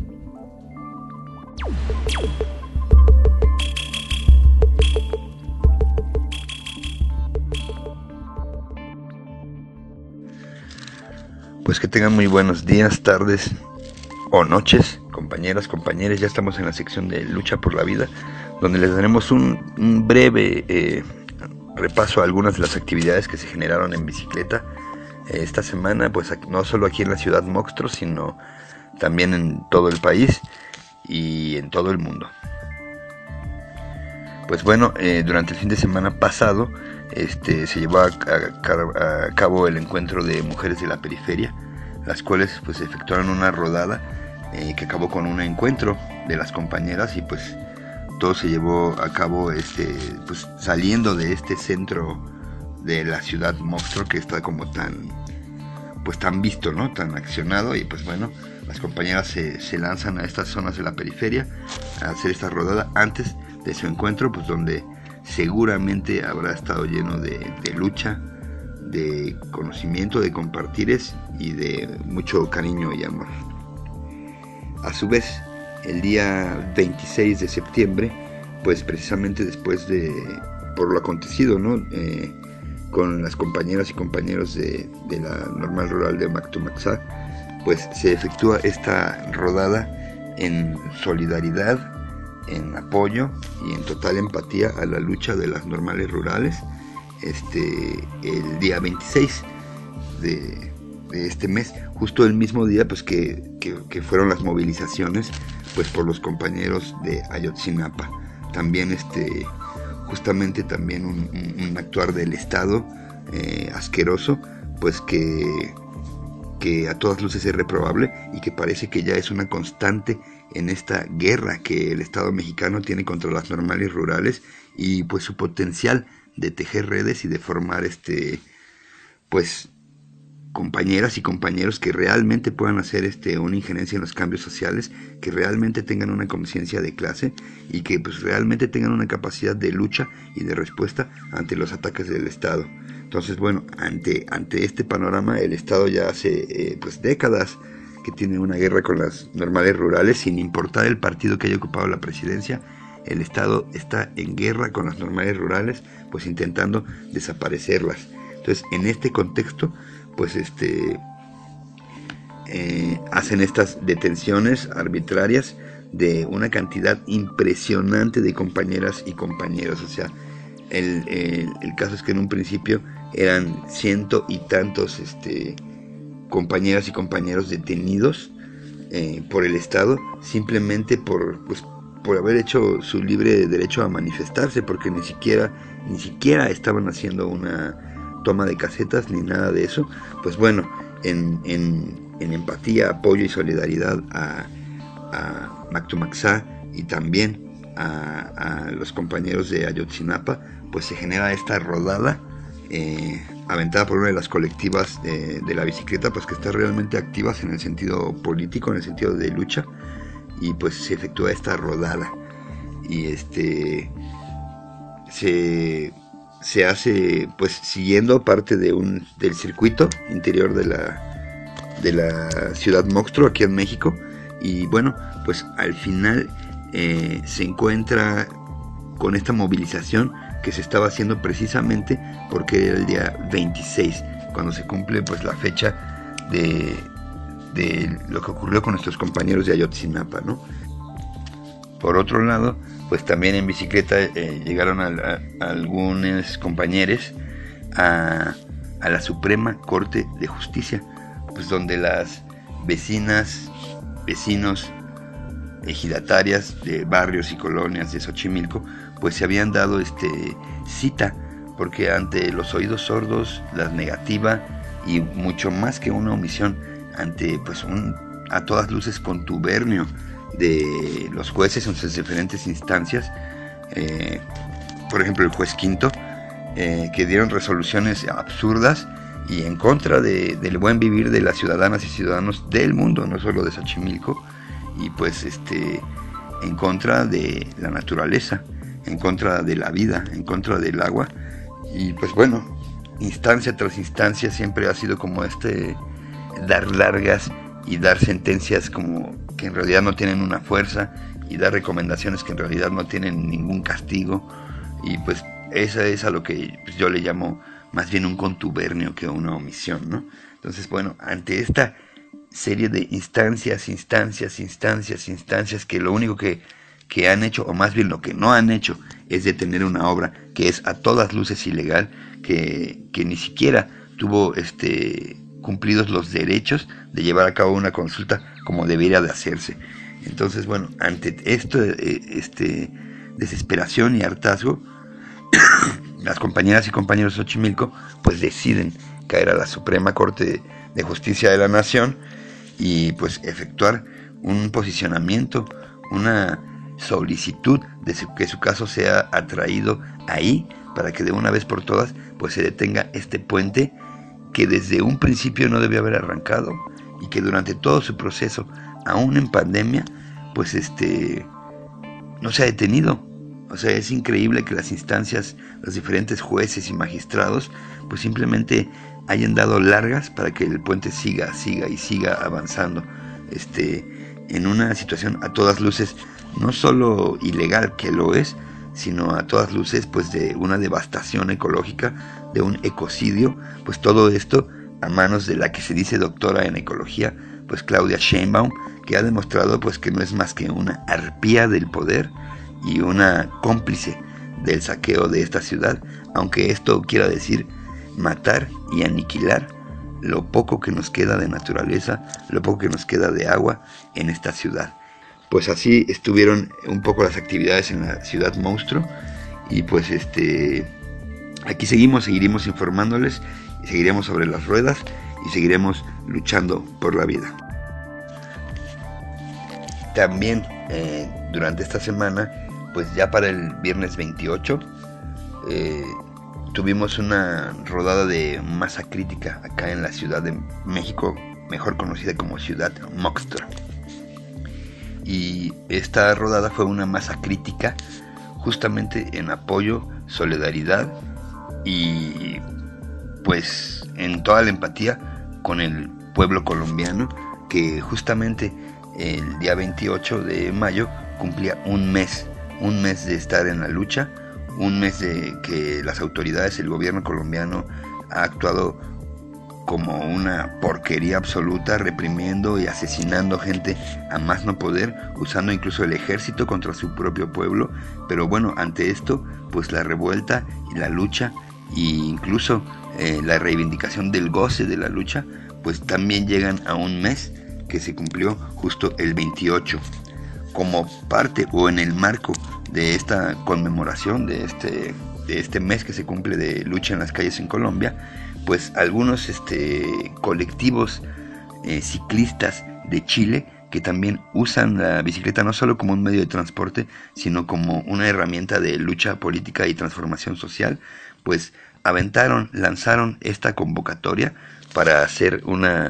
Pues que tengan muy buenos días, tardes o noches, compañeras, compañeros. Ya estamos en la sección de Lucha por la Vida, donde les daremos un breve repaso a algunas de las actividades que se generaron en bicicleta esta semana, pues no solo aquí en la ciudad Moxtro, sino también en todo el país y en todo el mundo. Pues bueno, durante el fin de semana pasado se llevó a cabo el encuentro de mujeres de la periferia, las cuales pues efectuaron una rodada que acabó con un encuentro de las compañeras, y pues todo se llevó a cabo pues saliendo de este centro de la ciudad Moxtro, que está como tan visto, ¿no? Tan accionado, y pues bueno, las compañeras se lanzan a estas zonas de la periferia a hacer esta rodada antes de su encuentro, pues donde seguramente habrá estado lleno de lucha, de conocimiento, de compartires y de mucho cariño y amor. A su vez, el día 26 de septiembre, pues precisamente después por lo acontecido, ¿no? Con las compañeras y compañeros de la Normal Rural de Mactumaxá, pues se efectúa esta rodada en solidaridad, en apoyo y en total empatía a la lucha de las normales rurales, el día 26 de este mes, justo el mismo día pues que fueron las movilizaciones pues por los compañeros de Ayotzinapa. También justamente también un actuar del Estado asqueroso, pues que a todas luces es reprobable, y que parece que ya es una constante en esta guerra que el Estado mexicano tiene contra las normales rurales, y pues su potencial de tejer redes y de formar pues compañeras y compañeros que realmente puedan hacer una injerencia en los cambios sociales, que realmente tengan una conciencia de clase y que pues realmente tengan una capacidad de lucha y de respuesta ante los ataques del Estado. Entonces, bueno, ante este panorama, el Estado ya hace pues décadas que tiene una guerra con las normales rurales, sin importar el partido que haya ocupado la presidencia. El Estado está en guerra con las normales rurales, pues intentando desaparecerlas. Entonces, en este contexto, pues hacen estas detenciones arbitrarias de una cantidad impresionante de compañeras y compañeros. O sea, el caso es que en un principio eran 100 y tantos compañeras y compañeros detenidos por el Estado, simplemente por haber hecho su libre derecho a manifestarse, porque ni siquiera estaban haciendo una toma de casetas ni nada de eso. Pues bueno, en en empatía, apoyo y solidaridad a Mactumaxá y también a los compañeros de Ayotzinapa, pues se genera esta rodada aventada por una de las colectivas de la bicicleta, pues que está realmente activas en el sentido político, en el sentido de lucha, y pues se efectúa esta rodada y se hace pues siguiendo parte del circuito interior de la ciudad monstruo aquí en México. Y bueno, pues al final se encuentra con esta movilización que se estaba haciendo precisamente porque era el día 26, cuando se cumple pues la fecha de lo que ocurrió con nuestros compañeros de Ayotzinapa, ¿no? Por otro lado, pues también en bicicleta llegaron algunos compañeros a la Suprema Corte de Justicia, pues donde las vecinas, vecinos, ejidatarias de barrios y colonias de Xochimilco, pues se habían dado cita, porque ante los oídos sordos, la negativa y mucho más que una omisión, ante pues a todas luces contubernio de los jueces en sus diferentes instancias, por ejemplo el juez Quinto, que dieron resoluciones absurdas y en contra del buen vivir de las ciudadanas y ciudadanos del mundo, no solo de Xochimilco, y pues en contra de la naturaleza, en contra de la vida, en contra del agua. Y pues bueno, instancia tras instancia siempre ha sido como dar largas y dar sentencias como que en realidad no tienen una fuerza, y dar recomendaciones que en realidad no tienen ningún castigo. Y pues esa es a lo que pues, yo le llamo más bien un contubernio que una omisión, ¿no? Entonces bueno, ante esta serie de instancias que lo único que han hecho, o más bien lo que no han hecho, es detener una obra que es a todas luces ilegal, que ni siquiera tuvo cumplidos los derechos de llevar a cabo una consulta como debería de hacerse. Entonces bueno, ante esto desesperación y hartazgo, las compañeras y compañeros de Xochimilco pues deciden caer a la Suprema Corte de Justicia de la Nación y pues efectuar un posicionamiento, una solicitud de que su caso sea atraído ahí, para que de una vez por todas pues se detenga este puente que desde un principio no debió haber arrancado, y que durante todo su proceso, aún en pandemia, pues no se ha detenido. O sea, es increíble que las instancias, los diferentes jueces y magistrados, pues simplemente hayan dado largas para que el puente siga avanzando, en una situación a todas luces, no solo ilegal, que lo es, sino a todas luces pues de una devastación ecológica, de un ecocidio, pues todo esto a manos de la que se dice doctora en ecología, pues Claudia Sheinbaum, que ha demostrado pues que no es más que una arpía del poder y una cómplice del saqueo de esta ciudad, aunque esto quiera decir matar y aniquilar lo poco que nos queda de naturaleza, lo poco que nos queda de agua en esta ciudad. Pues así estuvieron un poco las actividades en la ciudad monstruo, y pues aquí seguiremos informándoles, seguiremos sobre las ruedas y seguiremos luchando por la vida. También durante esta semana, pues ya para el viernes 28, tuvimos una rodada de masa crítica acá en la Ciudad de México, mejor conocida como Ciudad Monstruo. Y esta rodada fue una masa crítica justamente en apoyo, solidaridad y pues en toda la empatía con el pueblo colombiano, que justamente el día 28 de mayo cumplía un mes de estar en la lucha, un mes de que las autoridades, el gobierno colombiano ha actuado como una porquería absoluta, reprimiendo y asesinando gente a más no poder, usando incluso el ejército contra su propio pueblo. Pero bueno, ante esto, pues la revuelta y la lucha, e incluso la reivindicación del goce de la lucha, pues también llegan a un mes que se cumplió justo el 28. Como parte o en el marco de esta conmemoración de este mes que se cumple de lucha en las calles en Colombia, pues algunos colectivos ciclistas de Chile que también usan la bicicleta no solo como un medio de transporte, sino como una herramienta de lucha política y transformación social, pues lanzaron esta convocatoria para hacer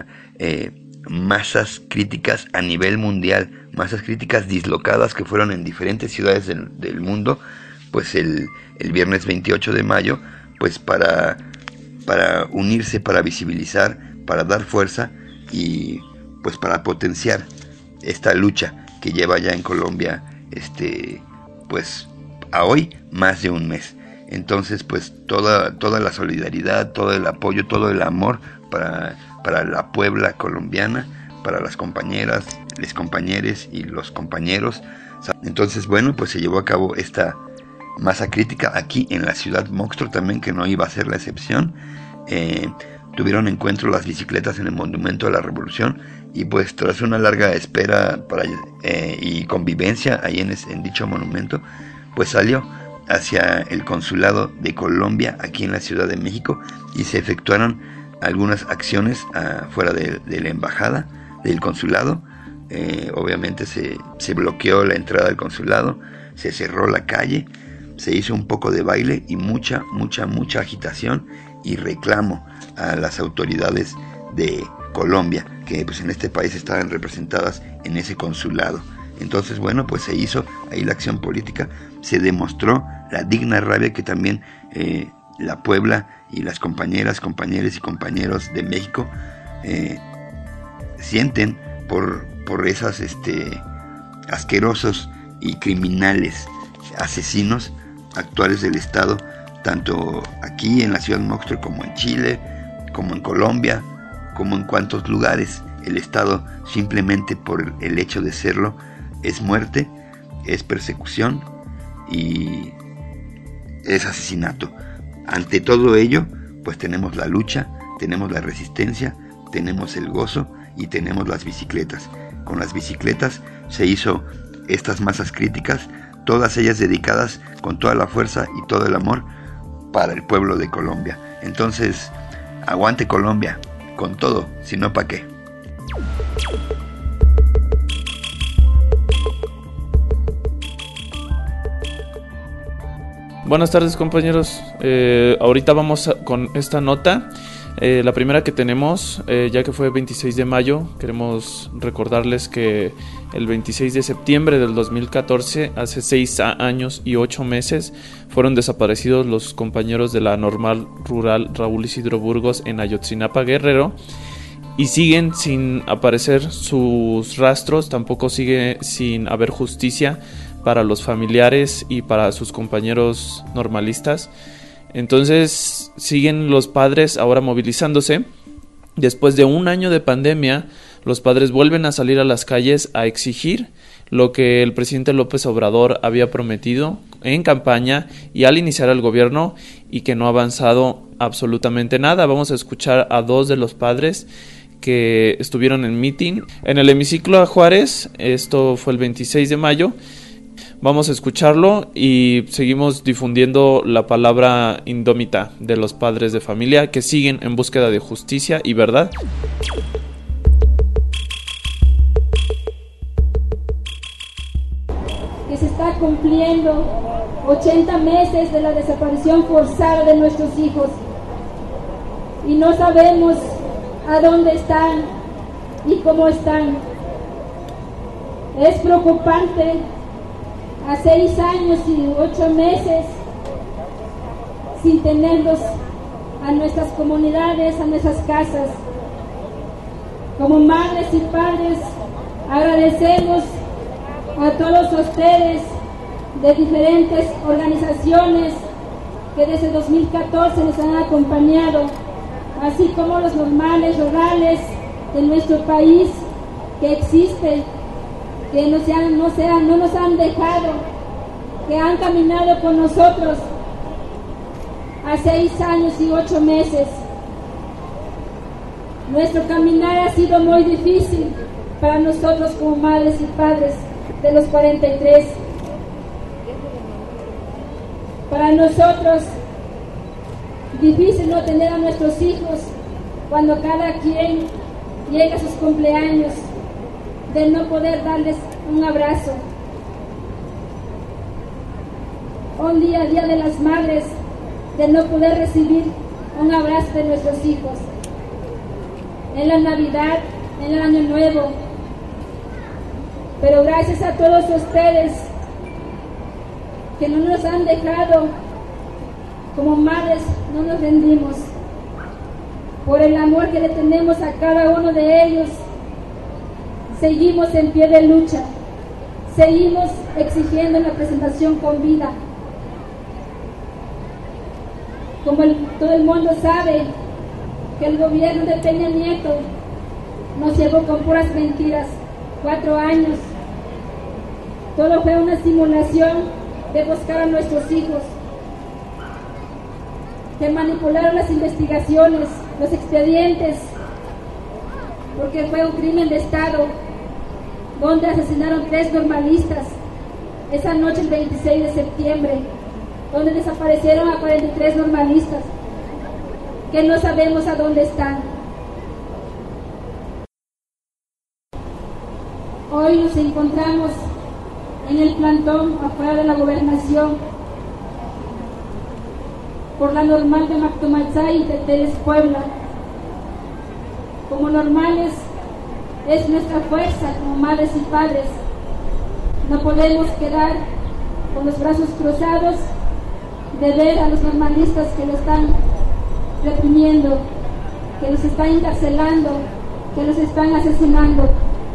masas críticas a nivel mundial, masas críticas dislocadas que fueron en diferentes ciudades del mundo, pues el viernes 28 de mayo, pues para unirse, para visibilizar, para dar fuerza y pues para potenciar esta lucha que lleva ya en Colombia pues a hoy más de un mes. Entonces pues toda la solidaridad, todo el apoyo, todo el amor para la Puebla colombiana, para las compañeras, les compañeres y los compañeros. Entonces bueno, pues se llevó a cabo esta masa crítica aquí en la ciudad monstruo también, que no iba a ser la excepción. Tuvieron encuentro las bicicletas en el Monumento de la Revolución y pues tras una larga espera y convivencia ahí en dicho monumento, pues salió hacia el consulado de Colombia aquí en la Ciudad de México y se efectuaron algunas acciones fuera de la embajada, del consulado. Obviamente se bloqueó la entrada del consulado, se cerró la calle, se hizo un poco de baile y mucha agitación y reclamo a las autoridades de Colombia, que pues en este país estaban representadas en ese consulado. Entonces bueno, pues se hizo ahí la acción política, se demostró la digna rabia que también la Puebla y las compañeras, compañeros y compañeros de México sienten por esas asquerosos y criminales asesinos actuales del Estado, tanto aquí en la ciudad monstruo como en Chile, como en Colombia, como en cuantos lugares el Estado, simplemente por el hecho de serlo, es muerte, es persecución y es asesinato. Ante todo ello, pues tenemos la lucha, tenemos la resistencia, tenemos el gozo y tenemos las bicicletas. Con las bicicletas se hizo estas masas críticas, todas ellas dedicadas con toda la fuerza y todo el amor para el pueblo de Colombia. Entonces, aguante Colombia, con todo, si no, ¿pa' qué? Buenas tardes, compañeros. Ahorita vamos con esta nota. La primera que tenemos, ya que fue 26 de mayo, queremos recordarles que el 26 de septiembre del 2014, hace 6 años y 8 meses, fueron desaparecidos los compañeros de la Normal Rural Raúl Isidro Burgos en Ayotzinapa, Guerrero, y siguen sin aparecer sus rastros, tampoco sigue sin haber justicia para los familiares y para sus compañeros normalistas. Entonces siguen los padres ahora movilizándose. Después de un año de pandemia, los padres vuelven a salir a las calles a exigir lo que el presidente López Obrador había prometido en campaña y al iniciar el gobierno, y que no ha avanzado absolutamente nada. Vamos a escuchar a dos de los padres que estuvieron en meeting en el hemiciclo a Juárez. Esto fue el 26 de mayo. Vamos a escucharlo y seguimos difundiendo la palabra indómita de los padres de familia que siguen en búsqueda de justicia y verdad. Que se está cumpliendo 80 meses de la desaparición forzada de nuestros hijos y no sabemos a dónde están y cómo están. Es preocupante. A 6 años y 8 meses sin tenerlos a nuestras comunidades, a nuestras casas. Como madres y padres, agradecemos a todos ustedes de diferentes organizaciones que desde 2014 nos han acompañado, así como los normales rurales de nuestro país que existen, que no nos han dejado, que han caminado con nosotros a 6 años y 8 meses. Nuestro caminar ha sido muy difícil para nosotros como madres y padres de los 43. Para nosotros, difícil no tener a nuestros hijos cuando cada quien llega sus cumpleaños, de no poder darles un abrazo. Un día de las madres, de no poder recibir un abrazo de nuestros hijos. En la Navidad, en el Año Nuevo. Pero gracias a todos ustedes que no nos han dejado, como madres no nos rendimos. Por el amor que le tenemos a cada uno de ellos, seguimos en pie de lucha, seguimos exigiendo la presentación con vida. Como todo el mundo sabe que el gobierno de Peña Nieto nos llevó con puras mentiras, 4 años. Todo fue una simulación de buscar a nuestros hijos, que manipularon las investigaciones, los expedientes, porque fue un crimen de Estado, donde asesinaron 3 normalistas esa noche el 26 de septiembre, donde desaparecieron a 43 normalistas, que no sabemos a dónde están. Hoy nos encontramos en el plantón afuera de la gobernación por la normal de Mactomatzay y de Teles Puebla. Como normales es nuestra fuerza como madres y padres. No podemos quedar con los brazos cruzados de ver a los normalistas que lo están reprimiendo, que los están encarcelando, que los están asesinando.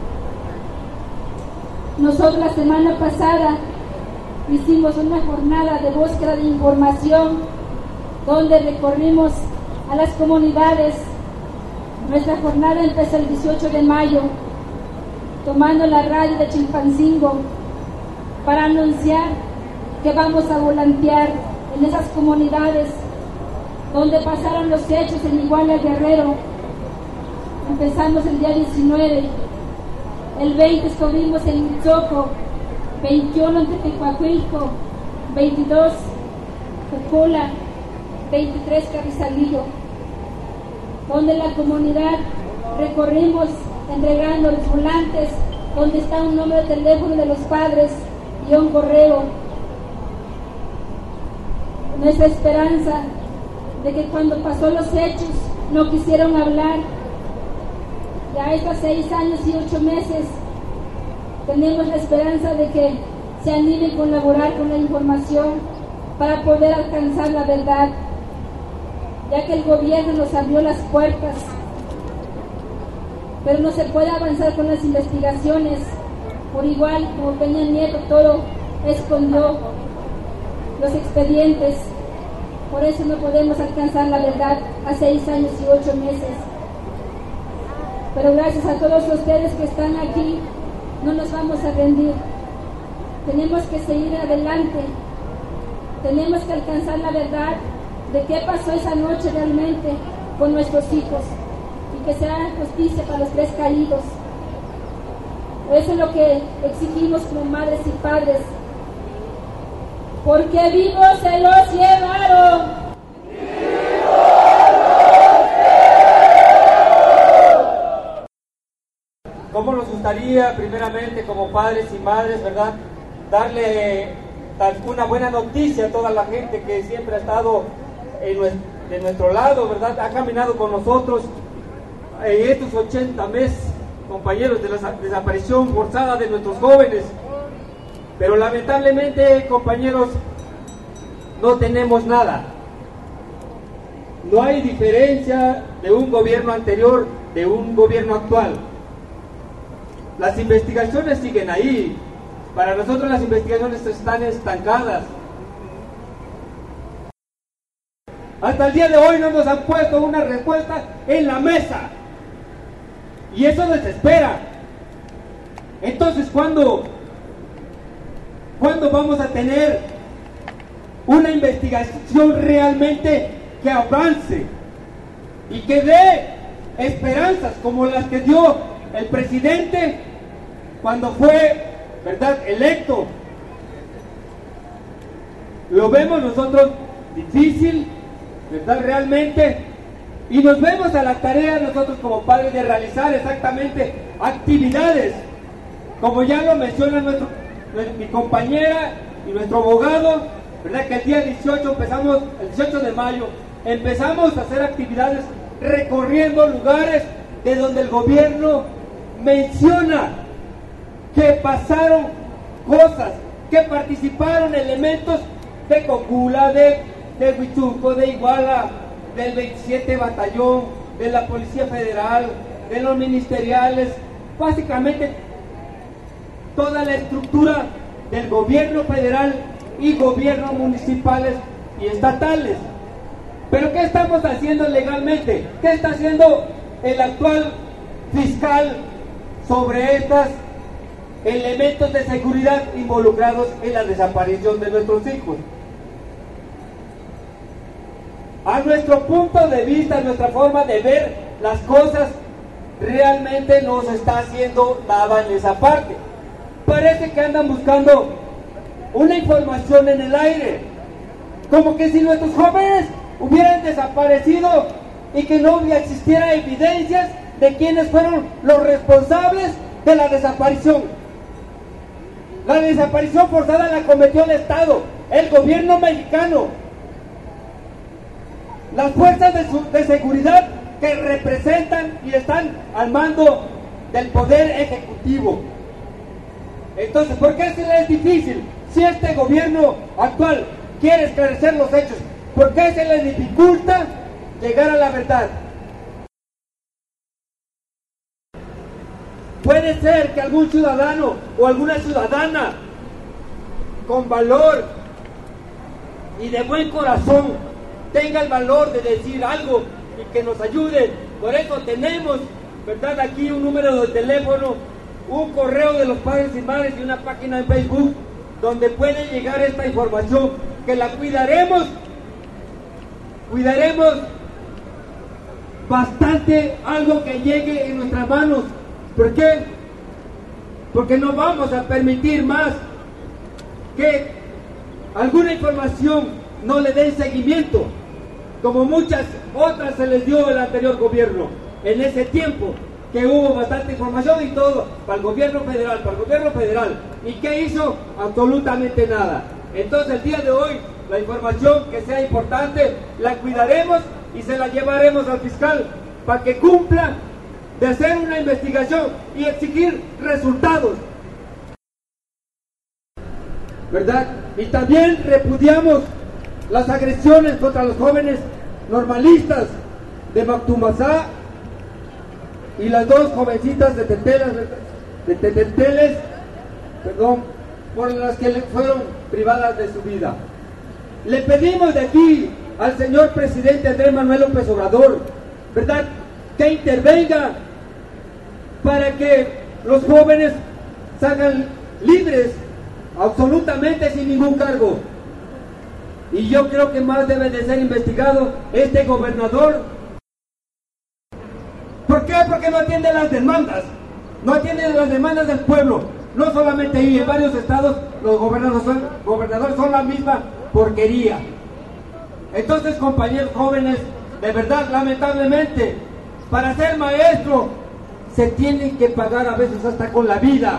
Nosotros la semana pasada hicimos una jornada de búsqueda de información donde recorrimos a las comunidades. Nuestra jornada empezó el 18 de mayo, tomando la radio de Chilpancingo para anunciar que vamos a volantear en esas comunidades donde pasaron los hechos en Iguala Guerrero. Empezamos el día 19, el 20 estuvimos en Michoco, 21 en Tepecuacuilco, 22 Cocula, 23 Carrizalillo, donde la comunidad recorrimos entregando los volantes donde está un número de teléfono de los padres y un correo. Nuestra esperanza de que cuando pasó los hechos no quisieron hablar. Ya estos 6 años y 8 meses tenemos la esperanza de que se anime a colaborar con la información para poder alcanzar la verdad, ya que el gobierno nos abrió las puertas, pero no se puede avanzar con las investigaciones. Por igual, como Peña Nieto todo escondió los expedientes, por eso no podemos alcanzar la verdad a 6 años y 8 meses. Pero gracias a todos ustedes que están aquí, no nos vamos a rendir. Tenemos que seguir adelante, tenemos que alcanzar la verdad de qué pasó esa noche realmente con nuestros hijos y que se haga justicia para los 3 caídos. Eso es lo que exigimos como madres y padres, porque vivos se los llevaron. ¿Cómo nos gustaría, primeramente, como padres y madres, verdad, darle una buena noticia a toda la gente que siempre ha estado de nuestro lado, verdad, ha caminado con nosotros en estos 80 meses, compañeros, de la desaparición forzada de nuestros jóvenes? Pero lamentablemente, compañeros, no tenemos nada. No hay diferencia de un gobierno anterior de un gobierno actual. Las investigaciones siguen ahí. Para nosotros las investigaciones están estancadas. Hasta el día de hoy no nos han puesto una respuesta en la mesa. Y eso desespera. Entonces, ¿cuándo vamos a tener una investigación realmente que avance y que dé esperanzas como las que dio el presidente cuando fue, verdad, electo? Lo vemos nosotros difícil, verdad, realmente, Y nos vemos a la tarea nosotros como padres de realizar exactamente actividades, como ya lo menciona mi compañera y nuestro abogado, ¿verdad? Que el día 18 empezamos, el 18 de mayo, empezamos a hacer actividades recorriendo lugares de donde el gobierno menciona que pasaron cosas, que participaron elementos de Cocula, de Huichuco, de Iguala, del 27 Batallón, de la Policía Federal, de los ministeriales, básicamente toda la estructura del gobierno federal y gobiernos municipales y estatales. Pero ¿qué estamos haciendo legalmente? ¿Qué está haciendo el actual fiscal sobre estos elementos de seguridad involucrados en la desaparición de nuestros hijos? A nuestro punto de vista, nuestra forma de ver las cosas, realmente no se está haciendo nada en esa parte. Parece que andan buscando una información en el aire, como que si nuestros jóvenes hubieran desaparecido y que no existiera evidencias de quiénes fueron los responsables de la desaparición. La desaparición forzada la cometió el Estado, el gobierno mexicano, las fuerzas de seguridad que representan y están al mando del poder ejecutivo. Entonces, ¿por qué se le es difícil? Si este gobierno actual quiere esclarecer los hechos, ¿por qué se le dificulta llegar a la verdad? Puede ser que algún ciudadano o alguna ciudadana con valor y de buen corazón tenga el valor de decir algo y que nos ayude. Por eso tenemos, ¿verdad?, aquí un número de teléfono, un correo de los padres y madres y una página en Facebook donde puede llegar esta información, que la cuidaremos bastante, algo que llegue en nuestras manos. ¿Por qué? Porque no vamos a permitir más que alguna información no le den seguimiento, como muchas otras se les dio el anterior gobierno, en ese tiempo que hubo bastante información y todo para el gobierno federal. ¿Y qué hizo? Absolutamente nada. Entonces el día de hoy, la información que sea importante, la cuidaremos y se la llevaremos al fiscal para que cumpla de hacer una investigación y exigir resultados, ¿verdad? Y también repudiamos las agresiones contra los jóvenes normalistas de Mactumazá y las dos jovencitas de Teteles, por las que fueron privadas de su vida. Le pedimos de aquí al señor presidente Andrés Manuel López Obrador, ¿verdad?, que intervenga para que los jóvenes salgan libres, absolutamente sin ningún cargo. Y yo creo que más debe de ser investigado este gobernador. ¿Por qué? Porque no atiende las demandas, no atiende las demandas del pueblo. No solamente ahí, en varios estados los gobernadores son la misma porquería. Entonces, compañeros jóvenes, de verdad, lamentablemente, para ser maestro se tiene que pagar a veces hasta con la vida.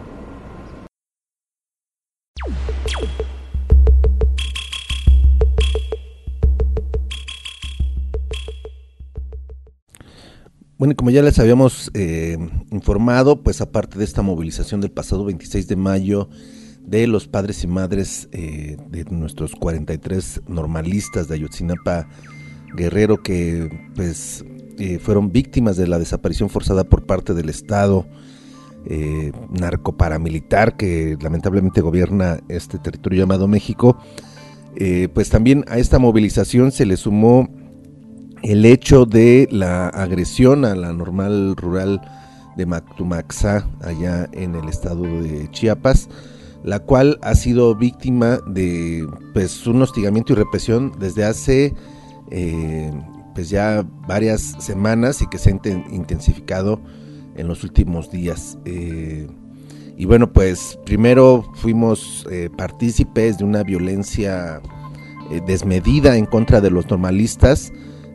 Bueno, y como ya les habíamos informado, pues aparte de esta movilización del pasado 26 de mayo de los padres y madres de nuestros 43 normalistas de Ayotzinapa, Guerrero, que pues fueron víctimas de la desaparición forzada por parte del Estado narcoparamilitar que lamentablemente gobierna este territorio llamado México, pues también a esta movilización se le sumó el hecho de la agresión a la normal rural de Mactumaxá, allá en el estado de Chiapas, la cual ha sido víctima de pues un hostigamiento y represión desde hace pues ya varias semanas y que se ha intensificado en los últimos días. Y bueno, pues primero fuimos partícipes de una violencia desmedida en contra de los normalistas,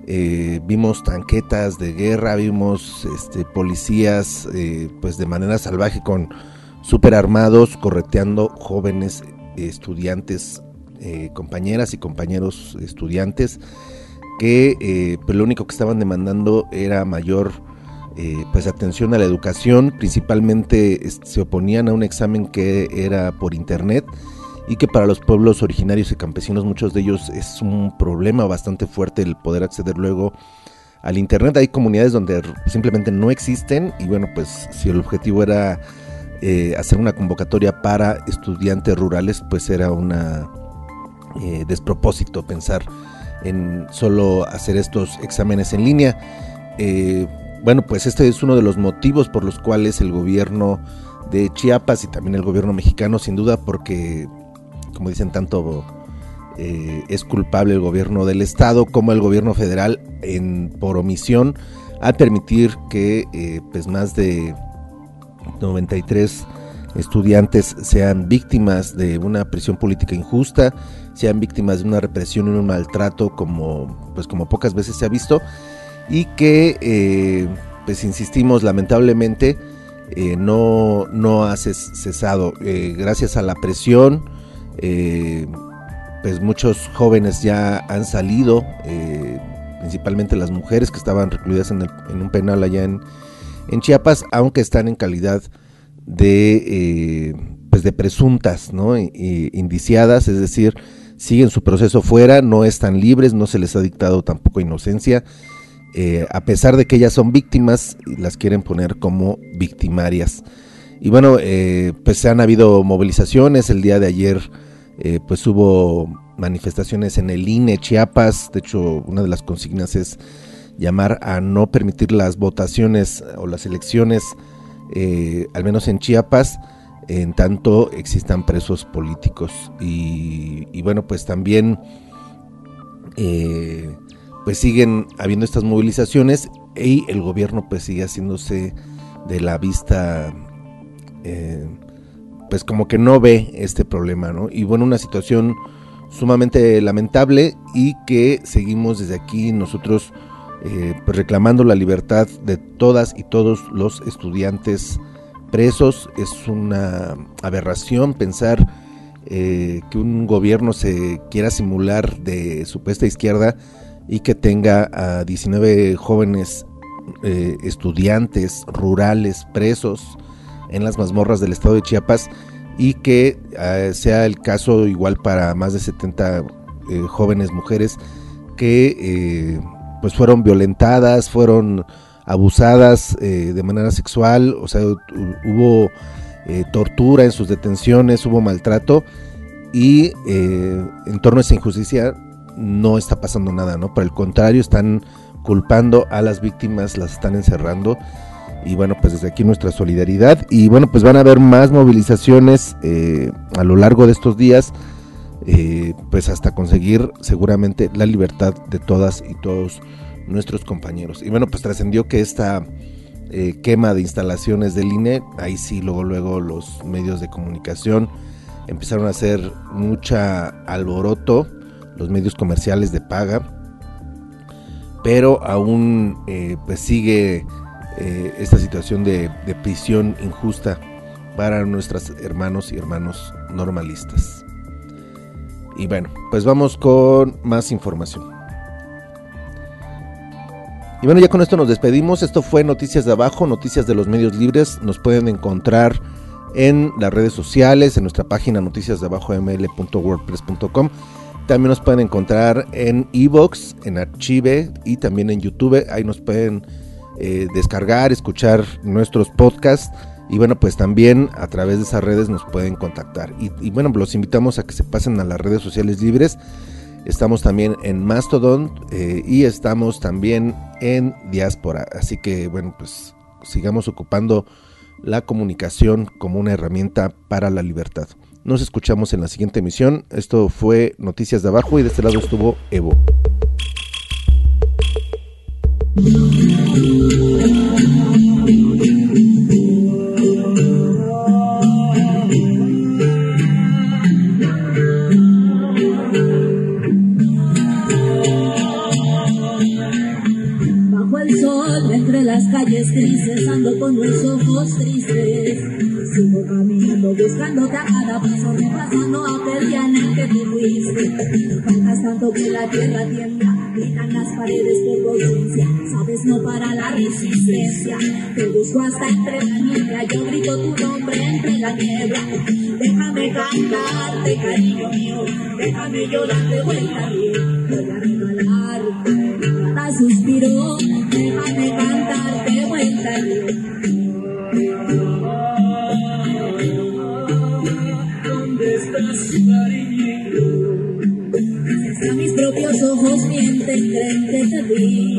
Vimos tanquetas de guerra, vimos policías pues de manera salvaje con súper armados correteando jóvenes estudiantes, compañeras y compañeros estudiantes que pues lo único que estaban demandando era mayor pues atención a la educación. Principalmente se oponían a un examen que era por internet y que para los pueblos originarios y campesinos, muchos de ellos, es un problema bastante fuerte el poder acceder luego al internet. Hay comunidades donde simplemente no existen y bueno, pues si el objetivo era hacer una convocatoria para estudiantes rurales, pues era una despropósito pensar en solo hacer estos exámenes en línea. Bueno, pues este es uno de los motivos por los cuales el gobierno de Chiapas y también el gobierno mexicano, sin duda, porque como dicen, tanto es culpable el gobierno del estado como el gobierno federal por omisión al permitir que pues más de 93 estudiantes sean víctimas de una prisión política injusta, sean víctimas de una represión y un maltrato como pocas veces se ha visto, y que pues insistimos, lamentablemente no ha cesado. Gracias a la presión, pues muchos jóvenes ya han salido, principalmente las mujeres que estaban recluidas en un penal allá en Chiapas, aunque están en calidad de presuntas, ¿no? Indiciadas, es decir, siguen su proceso fuera, no están libres, no se les ha dictado tampoco inocencia, a pesar de que ellas son víctimas, las quieren poner como victimarias. Y bueno, pues han habido movilizaciones. El día de ayer pues hubo manifestaciones en el INE Chiapas. De hecho, una de las consignas es llamar a no permitir las votaciones o las elecciones, al menos en Chiapas, en tanto existan presos políticos. Y bueno, pues también pues siguen habiendo estas movilizaciones y el gobierno pues sigue haciéndose de la vista, pues como que no ve este problema, ¿no? Y bueno, una situación sumamente lamentable y que seguimos desde aquí nosotros pues reclamando la libertad de todas y todos los estudiantes presos. Es una aberración pensar que un gobierno se quiera simular de supuesta izquierda y que tenga a 19 jóvenes estudiantes rurales presos en las mazmorras del estado de Chiapas, y que sea el caso igual para más de 70 jóvenes mujeres que pues fueron violentadas, fueron abusadas de manera sexual. O sea, hubo tortura en sus detenciones, hubo maltrato, y en torno a esa injusticia no está pasando nada, ¿no? Por el contrario, están culpando a las víctimas, las están encerrando. Y bueno, pues desde aquí nuestra solidaridad. Y bueno, pues van a haber más movilizaciones a lo largo de estos días, pues hasta conseguir seguramente la libertad de todas y todos nuestros compañeros. Y bueno, pues trascendió que esta quema de instalaciones del INE, ahí sí luego los medios de comunicación empezaron a hacer mucha alboroto, los medios comerciales de paga, pero aún pues sigue esta situación de prisión injusta para nuestros hermanos y hermanos normalistas. Y bueno, pues vamos con más información. Y bueno, ya con esto nos despedimos. Esto fue Noticias de Abajo, noticias de los medios libres. Nos pueden encontrar en las redes sociales, en nuestra página noticiasdeabajoml.wordpress.com. También nos pueden encontrar en iVoox, en Archive y también en YouTube. Ahí nos pueden descargar, escuchar nuestros podcasts. Y bueno, pues también a través de esas redes nos pueden contactar. Y bueno, los invitamos a que se pasen a las redes sociales libres. Estamos también en Mastodon y estamos también en Diáspora. Así que bueno, pues sigamos ocupando la comunicación como una herramienta para la libertad. Nos escuchamos en la siguiente emisión. Esto fue Noticias de Abajo y de este lado estuvo Evo. noches grises ando con los ojos tristes. Sigo caminando buscándote a cada paso, repasando aquel día en el que te fuiste. Faltas tanto que la tierra tiembla, gritan las paredes por tu ausencia. Sabes, no para la resistencia. Te busco hasta entre la niebla, yo grito tu nombre entre la niebla. Déjame cantarte, cariño mío, déjame yo darte vuelta bien. Voy a regalarte cada suspiro, déjame cantarte vuelta bien. ¿Dónde estás, cariñito? Hasta mis propios ojos mienten, creen que te vi.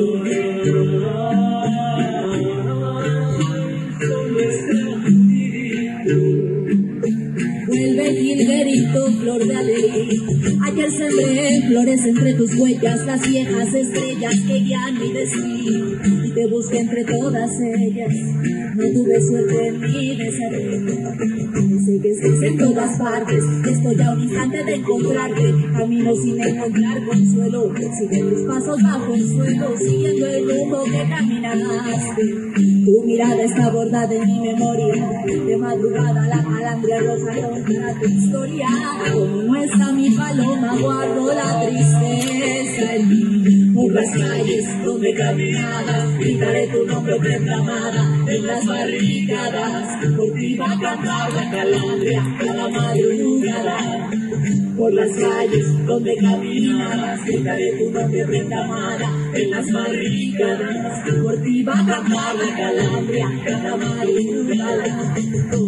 ¿Dónde estás, niñito? Vuelve jilguerito, flor de alegría. Ayer sembré flores entre tus huellas, las viejas estrellas que guían mi destino. Y te busqué entre todas ellas, no tuve suerte en mi desarrollo. Sé que estás en todas partes, estoy a un instante de encontrarte. Camino sin encontrar consuelo, sigue tus pasos bajo el suelo, siguiendo el humo que caminaste. Tu mirada está bordada en mi memoria, de madrugada la calandria roja ronda tu historia. Como no está mi paloma, guardo la tristeza en mí. Por las calles donde caminaba, gritaré tu nombre proclamada en las barricadas. Por ti va a cantar la calandria cada madrugada. Por las calles donde caminabas, gritaré tu nombre proclamada en las barricadas. Por ti va a cantar la calandria cada madrugada.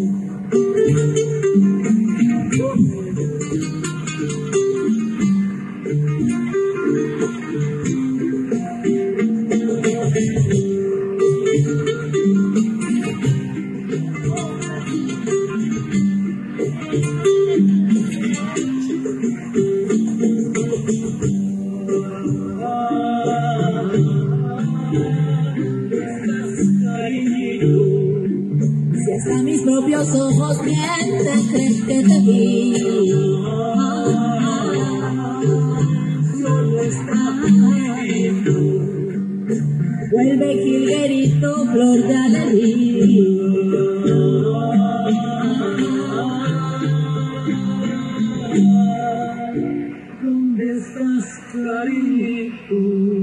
Si hasta mis propios ojos mienten, crees que te vi. Solo está viviendo. Vuelve jilguerito, flor de alegría. ¿Dónde estás, cariñito?